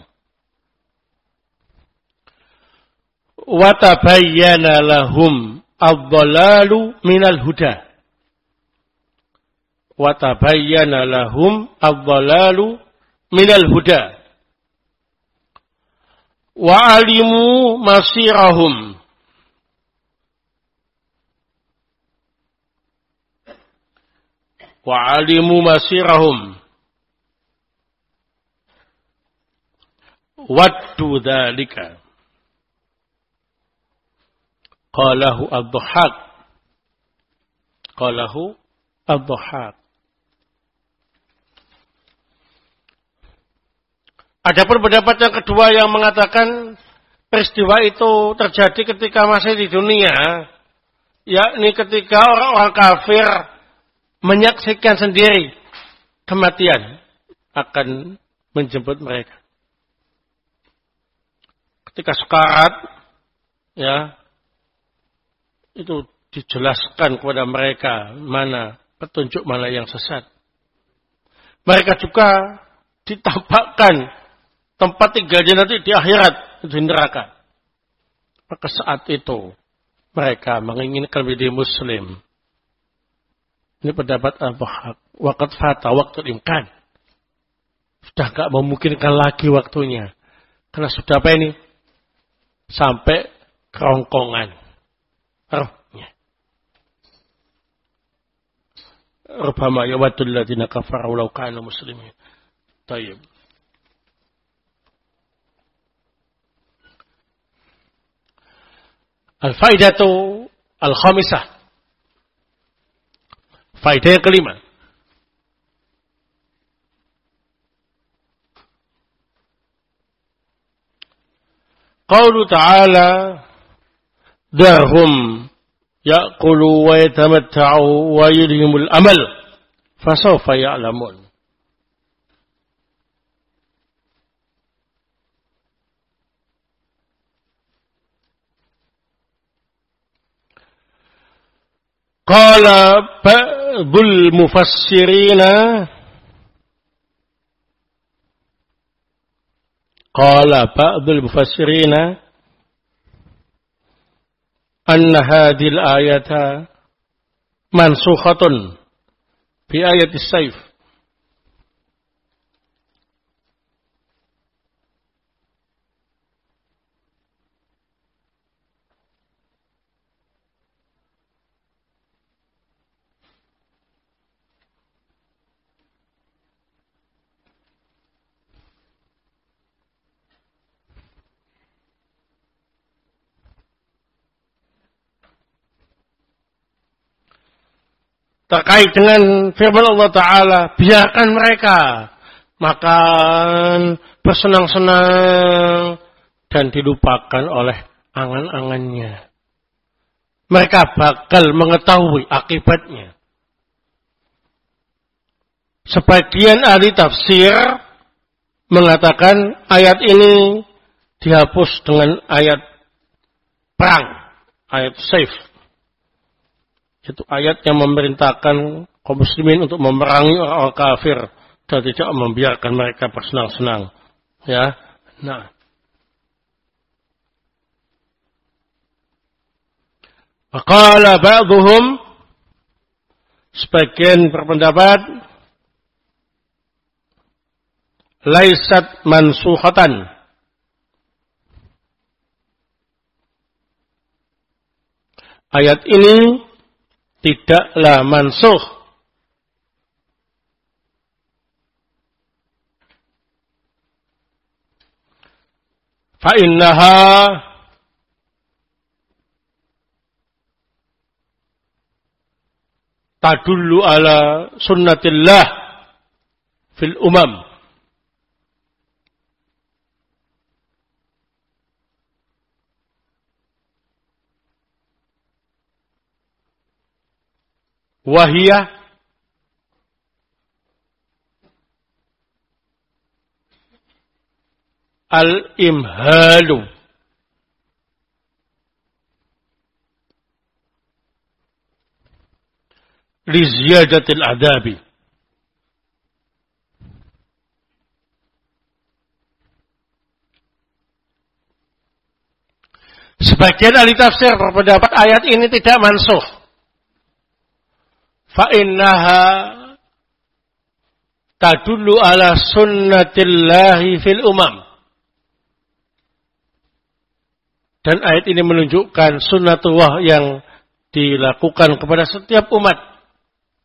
wa tabayyana lahum ad-dhalalu minal huda wa tabayyana lahum ad-dhalalu minal huda wa alimu masirahum wa alimu masirahum waddu dzalika. Qalahu ad-Dhahhak. Qalahu ad-Dhahhak. Adapun pendapat yang kedua yang mengatakan peristiwa itu terjadi ketika masih di dunia, yakni ketika orang-orang kafir menyaksikan sendiri kematian akan menjemput mereka. Ketika sekarat, ya, itu dijelaskan kepada mereka mana petunjuk, mana yang sesat. Mereka juga ditampakkan tempat tinggalnya nanti di akhirat, di neraka. Maka saat itu mereka menginginkan menjadi muslim. Ini pendapat Al-Dhahhak. Waqad fata waktu imkan. Sudah gak memungkinkan lagi waktunya. Karena sudah apa ini? Sampai kerongkongan rohnya. Rubama yawaddul ladzina kafaru law kanu muslimin. Tayyib. Al-faidatu al-khamisah. Faidah yang kelima. Qaulu ta'ala darhum ya'kulu wa yatamatta'u wa yulhimul amal fasawfa ya'lamun. Qala ba'dul mufassirina Qala ba'dul mufassirina anna hadhil ayata mansukhatun bi ayatis sayf. Terkait dengan firman Allah Ta'ala, biarkan mereka makan, bersenang-senang, dan dilupakan oleh angan-angannya. Mereka bakal mengetahui akibatnya. Sebagian ahli tafsir mengatakan ayat ini dihapus dengan ayat perang, ayat saif. Itu ayat yang memerintahkan kaum muslimin untuk memerangi orang-orang kafir dan tidak membiarkan mereka bersenang-senang. Ya, nah. Maqala ba'dhum, sebagian berpendapat laisat mansukhatan. Ayat ini tidaklah mansukh. Fa innaha tadullu ala sunnatillah fil umam. Wahiyah al-imhalu li ziyadatil adabi. Sebagian ahli tafsir berpendapat ayat ini tidak mansukh. Fa innaha tadullu ala sunnatillahi fil umam. Dan ayat ini menunjukkan sunnatullah yang dilakukan kepada setiap umat.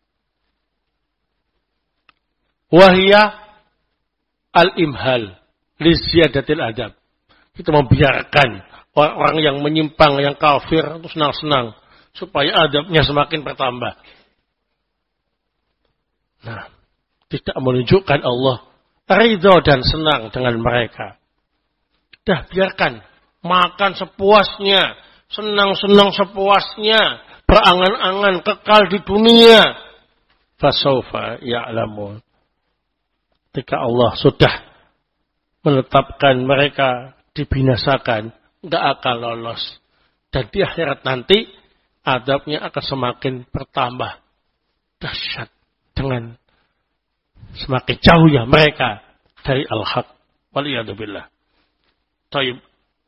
Wahiyah al-imhal, li ziyadatil adab. Kita membiarkan orang-orang yang menyimpang, yang kafir itu senang-senang supaya adabnya semakin bertambah. Nah, tidak menunjukkan Allah ridho dan senang dengan mereka. Dah biarkan makan sepuasnya, senang-senang sepuasnya, berangan-angan kekal di dunia. Fasaufa ya'lamun. Ketika Allah sudah menetapkan mereka dibinasakan, tidak akan lolos. Dan di akhirat nanti, adabnya akan semakin bertambah dahsyat dengan semakin jauhnya mereka dari al-haq. Waliyadzubillah. Taib.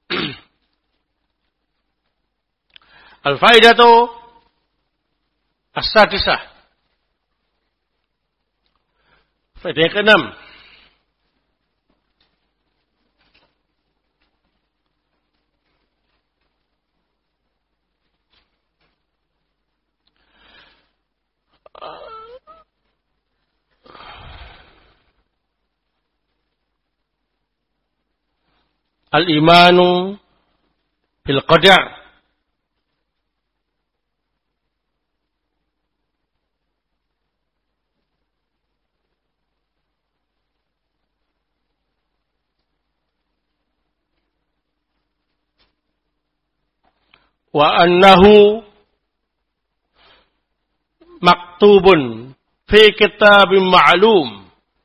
Al-faidatu as-sadisah. Faedah yang keenam. Al-imanu bil qadar. Wa annahu maktubun fi kitabim ma'lum.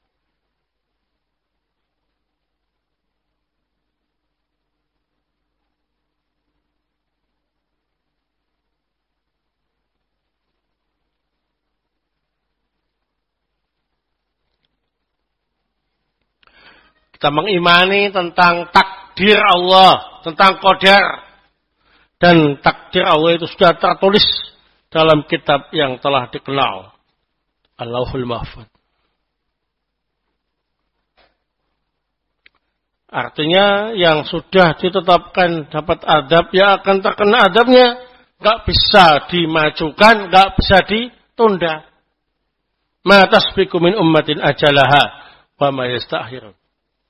Kita mengimani tentang takdir Allah, tentang qadar. Dan takdir Allah itu sudah tertulis dalam kitab yang telah dikenal, Al-Lauhul Mahfuz. Artinya yang sudah ditetapkan dapat adab, ya akan terkena adabnya. Gak bisa dimajukan, gak bisa ditunda. Ma tasbiqu min ummatin ajalaha wa ma yastakhirun.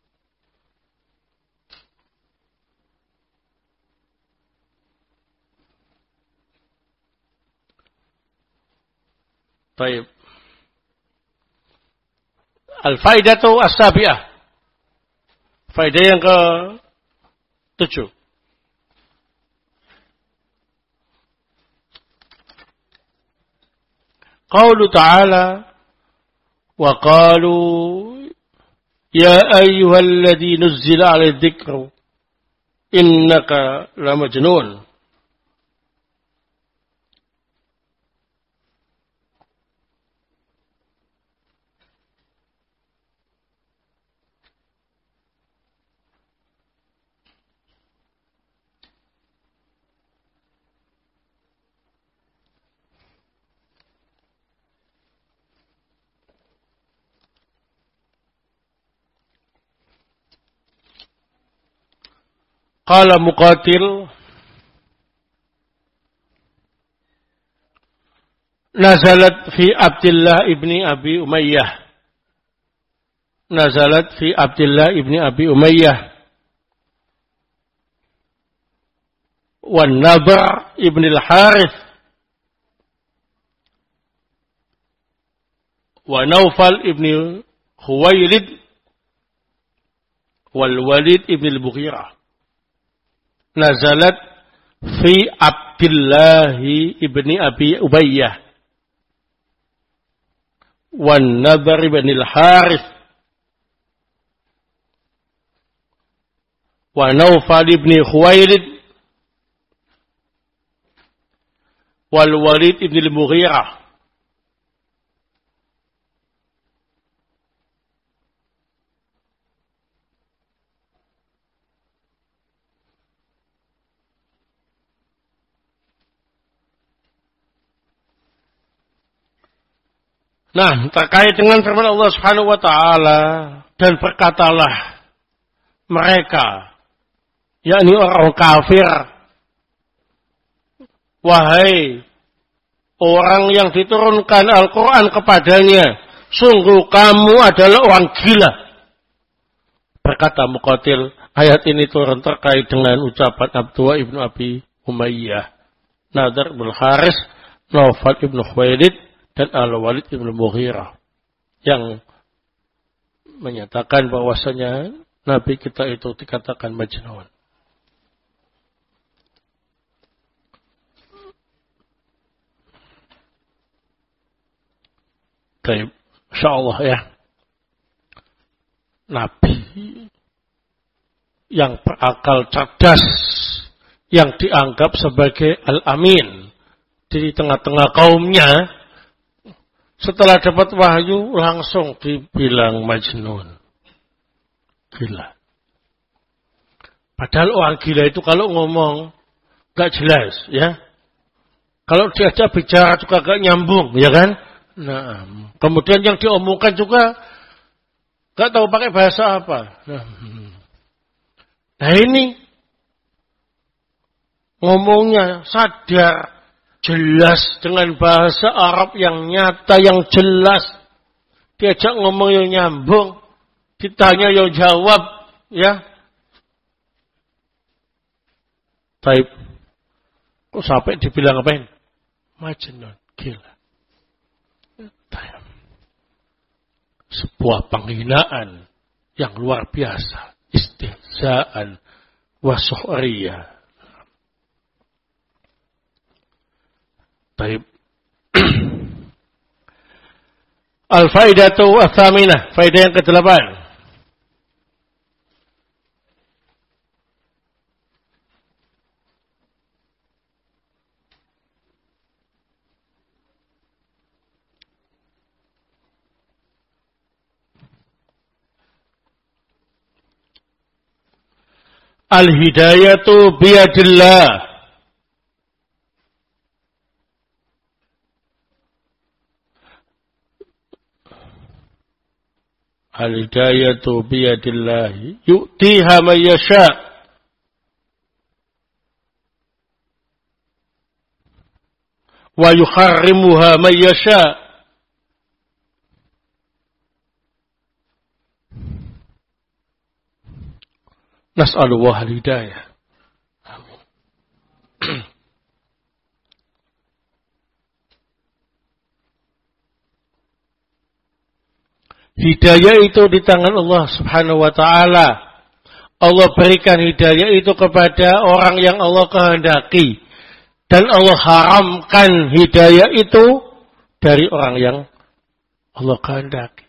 Baik. Al-faidatu as-sabi'ah. Faidah yang ke tujuh. Qaulu ta'ala wa qalu ya ayyuhalladzi nuzzila 'alaihi dzikru innaka lamajnun. Qala Muqatil nazalat fi Abdullah ibni Abi Umayyah nazalat fi Abdullah ibni Abi Umayyah wan Nabar ibni al-Harith wa Naufal ibni Khuwailid wal Walid ibni al-Mughirah. Nazalat fi Abdullah ibni Abi Ubayyah wan Nabar ibni al-Harith wa Naufal ibni Khuwailid wal Walid ibni al-Mughirah. Nah, terkait dengan firman Allah Subhanahu wa taala, dan berkatalah mereka, yakni orang kafir, wahai orang yang diturunkan Al-Quran kepadanya, sungguh kamu adalah orang gila. Berkata Muqatil, ayat ini turun terkait dengan ucapan Abdullah ibnu Abi Umayyah, Nadar ibn Haris, Naufal ibnu Khuwailid, dan Al-Walid ibnu Mughirah, yang menyatakan bahwasanya Nabi kita itu dikatakan majnun. Baik, insyaallah ya. Nabi yang berakal cerdas, yang dianggap sebagai Al-Amin di tengah-tengah kaumnya, setelah dapat wahyu langsung dibilang majnun. Gila. Padahal orang gila itu kalau ngomong gak jelas, ya. Kalau diajak bicara juga gak nyambung, ya kan? Nah, kemudian yang diomongkan juga gak tahu pakai bahasa apa. Nah, nah ini ngomongnya sadar, jelas dengan bahasa Arab yang nyata, yang jelas. Diajak ngomong yang nyambung, ditanya yang jawab, ya. Taib. Kok sampai dibilang apain? Majnun, gila. Taib. Sebuah penghinaan yang luar biasa, istihzaan wa suhriyah. Taib. Al-faidatu ats-tsaminah, faedah yang kedelapan. Al-hidayatu biyadillah. Al-hidayatu biyadillah. Yu'tiha man yasha'. Wa yukharrimuha man yasha'. Nas'alullah al-hidayah. Amin. Hidayah itu di tangan Allah Subhanahu wa ta'ala. Allah berikan hidayah itu kepada orang yang Allah kehendaki. Dan Allah haramkan hidayah itu dari orang yang Allah kehendaki.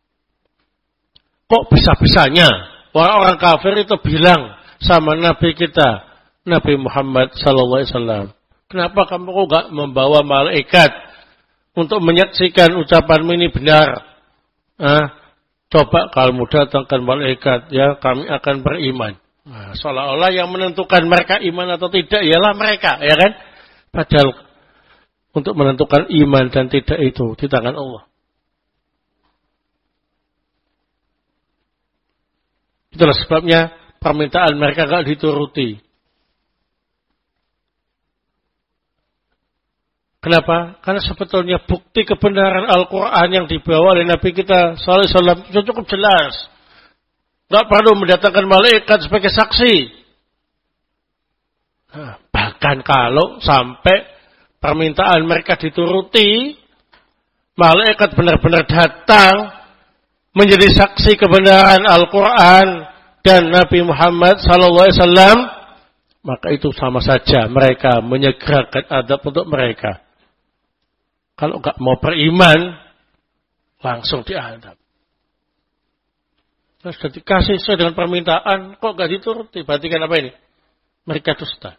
Kok bisa-bisanya orang-orang kafir itu bilang sama Nabi kita, Nabi Muhammad sallallahu alaihi wasallam, kenapa kamu kok gak membawa malaikat untuk menyaksikan ucapanmu ini benar? Ah, coba kalau datangkan malaikat, ya kami akan beriman. Nah, seolah-olah yang menentukan mereka iman atau tidak ialah mereka, ya kan? Padahal untuk menentukan iman dan tidak itu di tangan Allah. Itulah sebabnya permintaan mereka gak dituruti. Kenapa? Karena sebetulnya bukti kebenaran Al-Quran yang dibawa oleh Nabi kita sallallahu alaihi wasallam itu cukup jelas. Gak perlu mendatangkan malaikat sebagai saksi. Nah, bahkan kalau sampai permintaan mereka dituruti, malaikat benar-benar datang menjadi saksi kebenaran Al-Quran dan Nabi Muhammad sallallahu alaihi wasallam, maka itu sama saja mereka menyegerakan adab untuk mereka. Kalau enggak mau beriman, langsung diadab. Nah, sudah dikasih sesuai dengan permintaan, kok enggak dituruti? Berarti kan apa ini? Mereka dusta.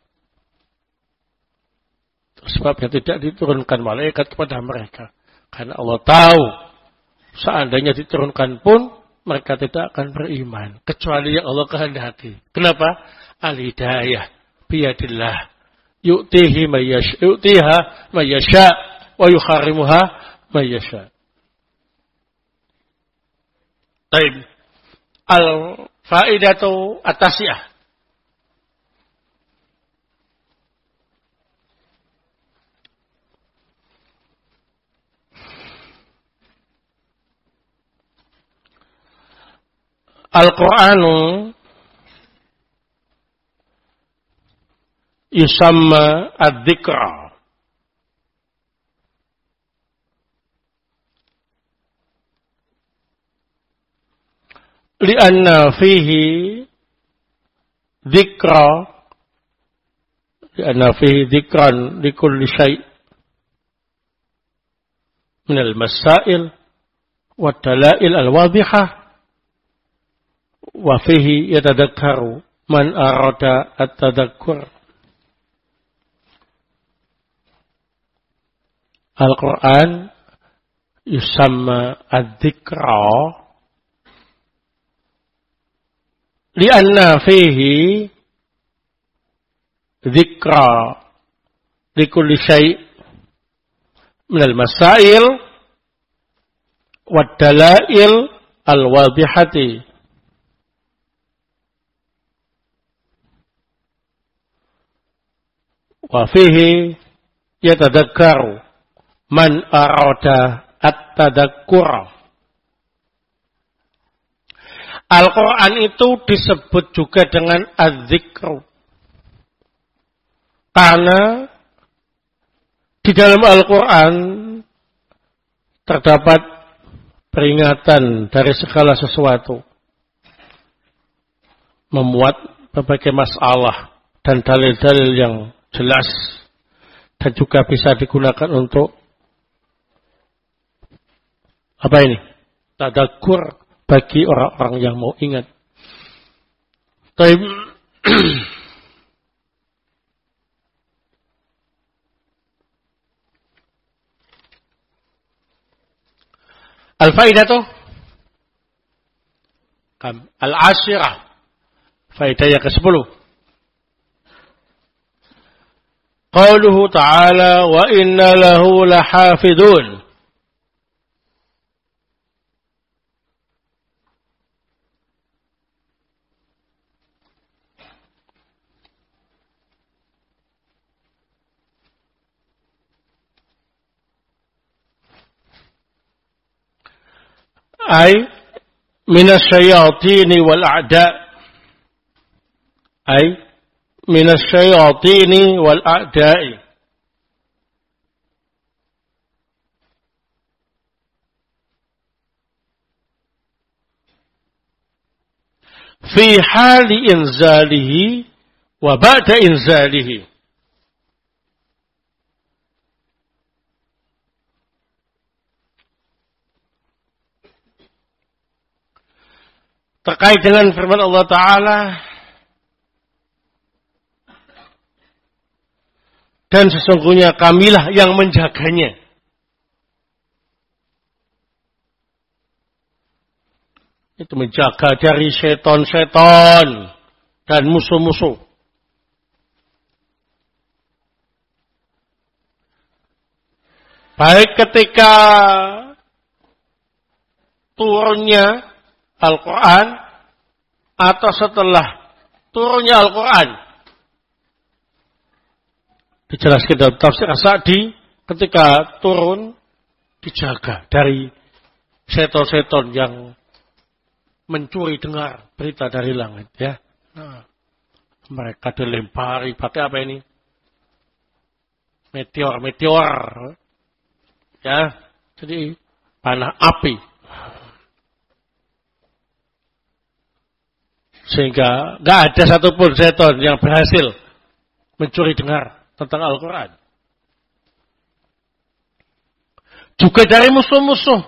Sebabnya tidak diturunkan malaikat kepada mereka. Karena Allah tahu, seandainya diturunkan pun, mereka tidak akan beriman. Kecuali yang Allah kehendaki. Kenapa? Al-hidayah biyadillah. Yu'tihi mayyasha. Yu'tiha mayyasha. Wa yukharimuha mayyasha. Taib. Al-faidatu at-tasiyah. Al-Qur'anu yusamma ad-dzikra. Lianna fihi dzikra, lianna fihi dzikran likulli syai' min al-masail wa dalail al-wadihah wa fihi yatadakkaru man arada at-tadakkur. Al-Quran yusamma ad-dzikra lianna fihi dzikra likulli syai' min al-masail wad dalail al-wadihati wa fihi yatadakkaru man arada at-tadakkur. Al-Quran itu disebut juga dengan az-zikru. Karena di dalam Al-Quran terdapat peringatan dari segala sesuatu. Memuat berbagai masalah dan dalil-dalil yang jelas. Dan juga bisa digunakan untuk apa ini? Tadakkur bagi orang-orang yang mau ingat. Taib. Al-faidatu al-ashirah. Faidah yang kesepuluh. Qauluhu ta'ala wa inna lahu lahafidun. Ay minasyayatini wal a'da, ay minasyayatini wal a'da'i, fi hali inzalihi wa ba'da inzalihi. Terkait dengan firman Allah Ta'ala, dan sesungguhnya kamilah yang menjaganya. Itu menjaga dari seton-seton dan musuh-musuh. Baik ketika turunnya Al-Quran atau setelah turunnya Al-Quran. Dijelaskan dalam tafsir As-Sa'di, ketika turun dijaga dari seton-seton yang mencuri dengar berita dari langit, ya. Nah, mereka dilempari pakai apa ini? Meteor-meteor, ya. Jadi panah api. Sehingga nggak ada satupun seton yang berhasil mencuri dengar tentang Al-Quran. Juga dari musuh-musuh.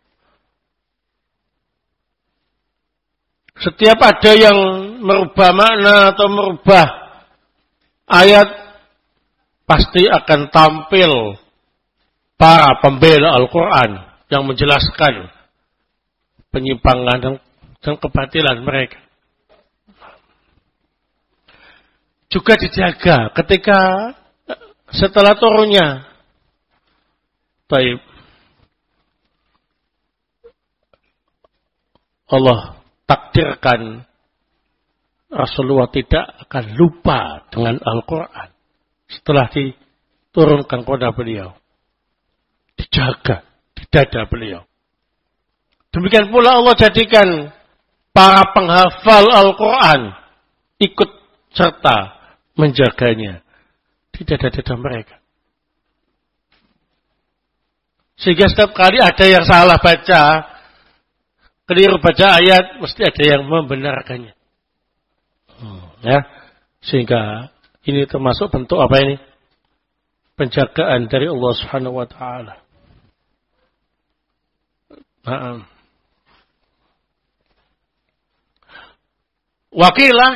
Setiap ada yang merubah makna atau merubah ayat, pasti akan tampil para pembela Al-Quran yang menjelaskan penyimpangan dan, dan kebatilan mereka. Juga dijaga ketika setelah turunnya. Baik. Allah takdirkan Rasulullah tidak akan lupa dengan Al-Quran setelah diturunkan kepada beliau. Dijaga di dada beliau. Demikian pula Allah jadikan para penghafal Al-Quran ikut serta menjaganya di dada-dada mereka. Sehingga setiap kali ada yang salah baca, keliru baca ayat, mesti ada yang membenarkannya. Hmm, ya, sehingga ini termasuk bentuk apa ini? Penjagaan dari Allah Subhanahu wa taala. Nah, wakilah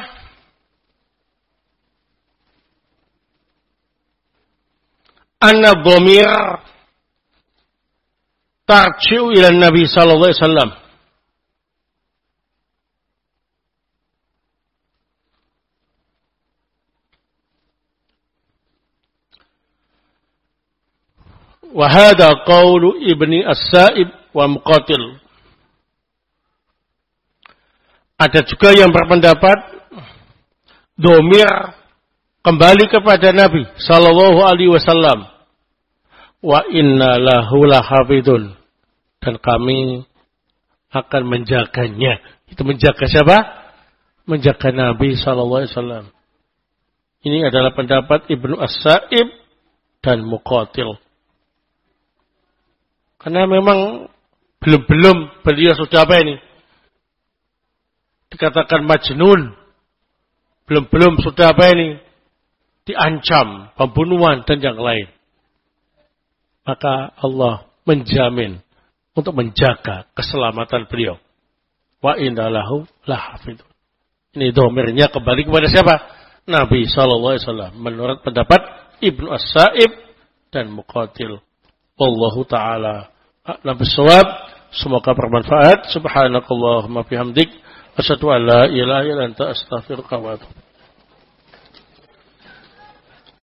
anna dhamir tarji'u ila Nabi sallallahu alaihi wasallam. Wa hadha qawlu Ibni As-Sa'ib wa Muqatil. Ada juga yang berpendapat dhamir kembali kepada Nabi sallallahu alaihi wasallam. Wa inna lahu lahafidun, dan kami akan menjaganya. Itu menjaga siapa? Menjaga Nabi sallallahu alaihi wasallam. Ini adalah pendapat Ibnu As-Sa'ib dan Muqatil. Karena memang belum-belum beliau sudah apa ini? Dikatakan majnun. Belum-belum sudah apa ini? Diancam pembunuhan dan yang lain. Maka Allah menjamin untuk menjaga keselamatan beliau. Wa inna lahu lahafidun. Ini dhamirnya kembali kepada siapa? Nabi sallallahu alaihi wasallam menurut pendapat Ibnu As-Sa'ib dan Muqatil. Wallahu ta'ala a'lam bis-shawab. Semoga bermanfaat. Subhanakallahumma bihamdik asyhadu an la ilaha illa anta astaghfiruka wa atubu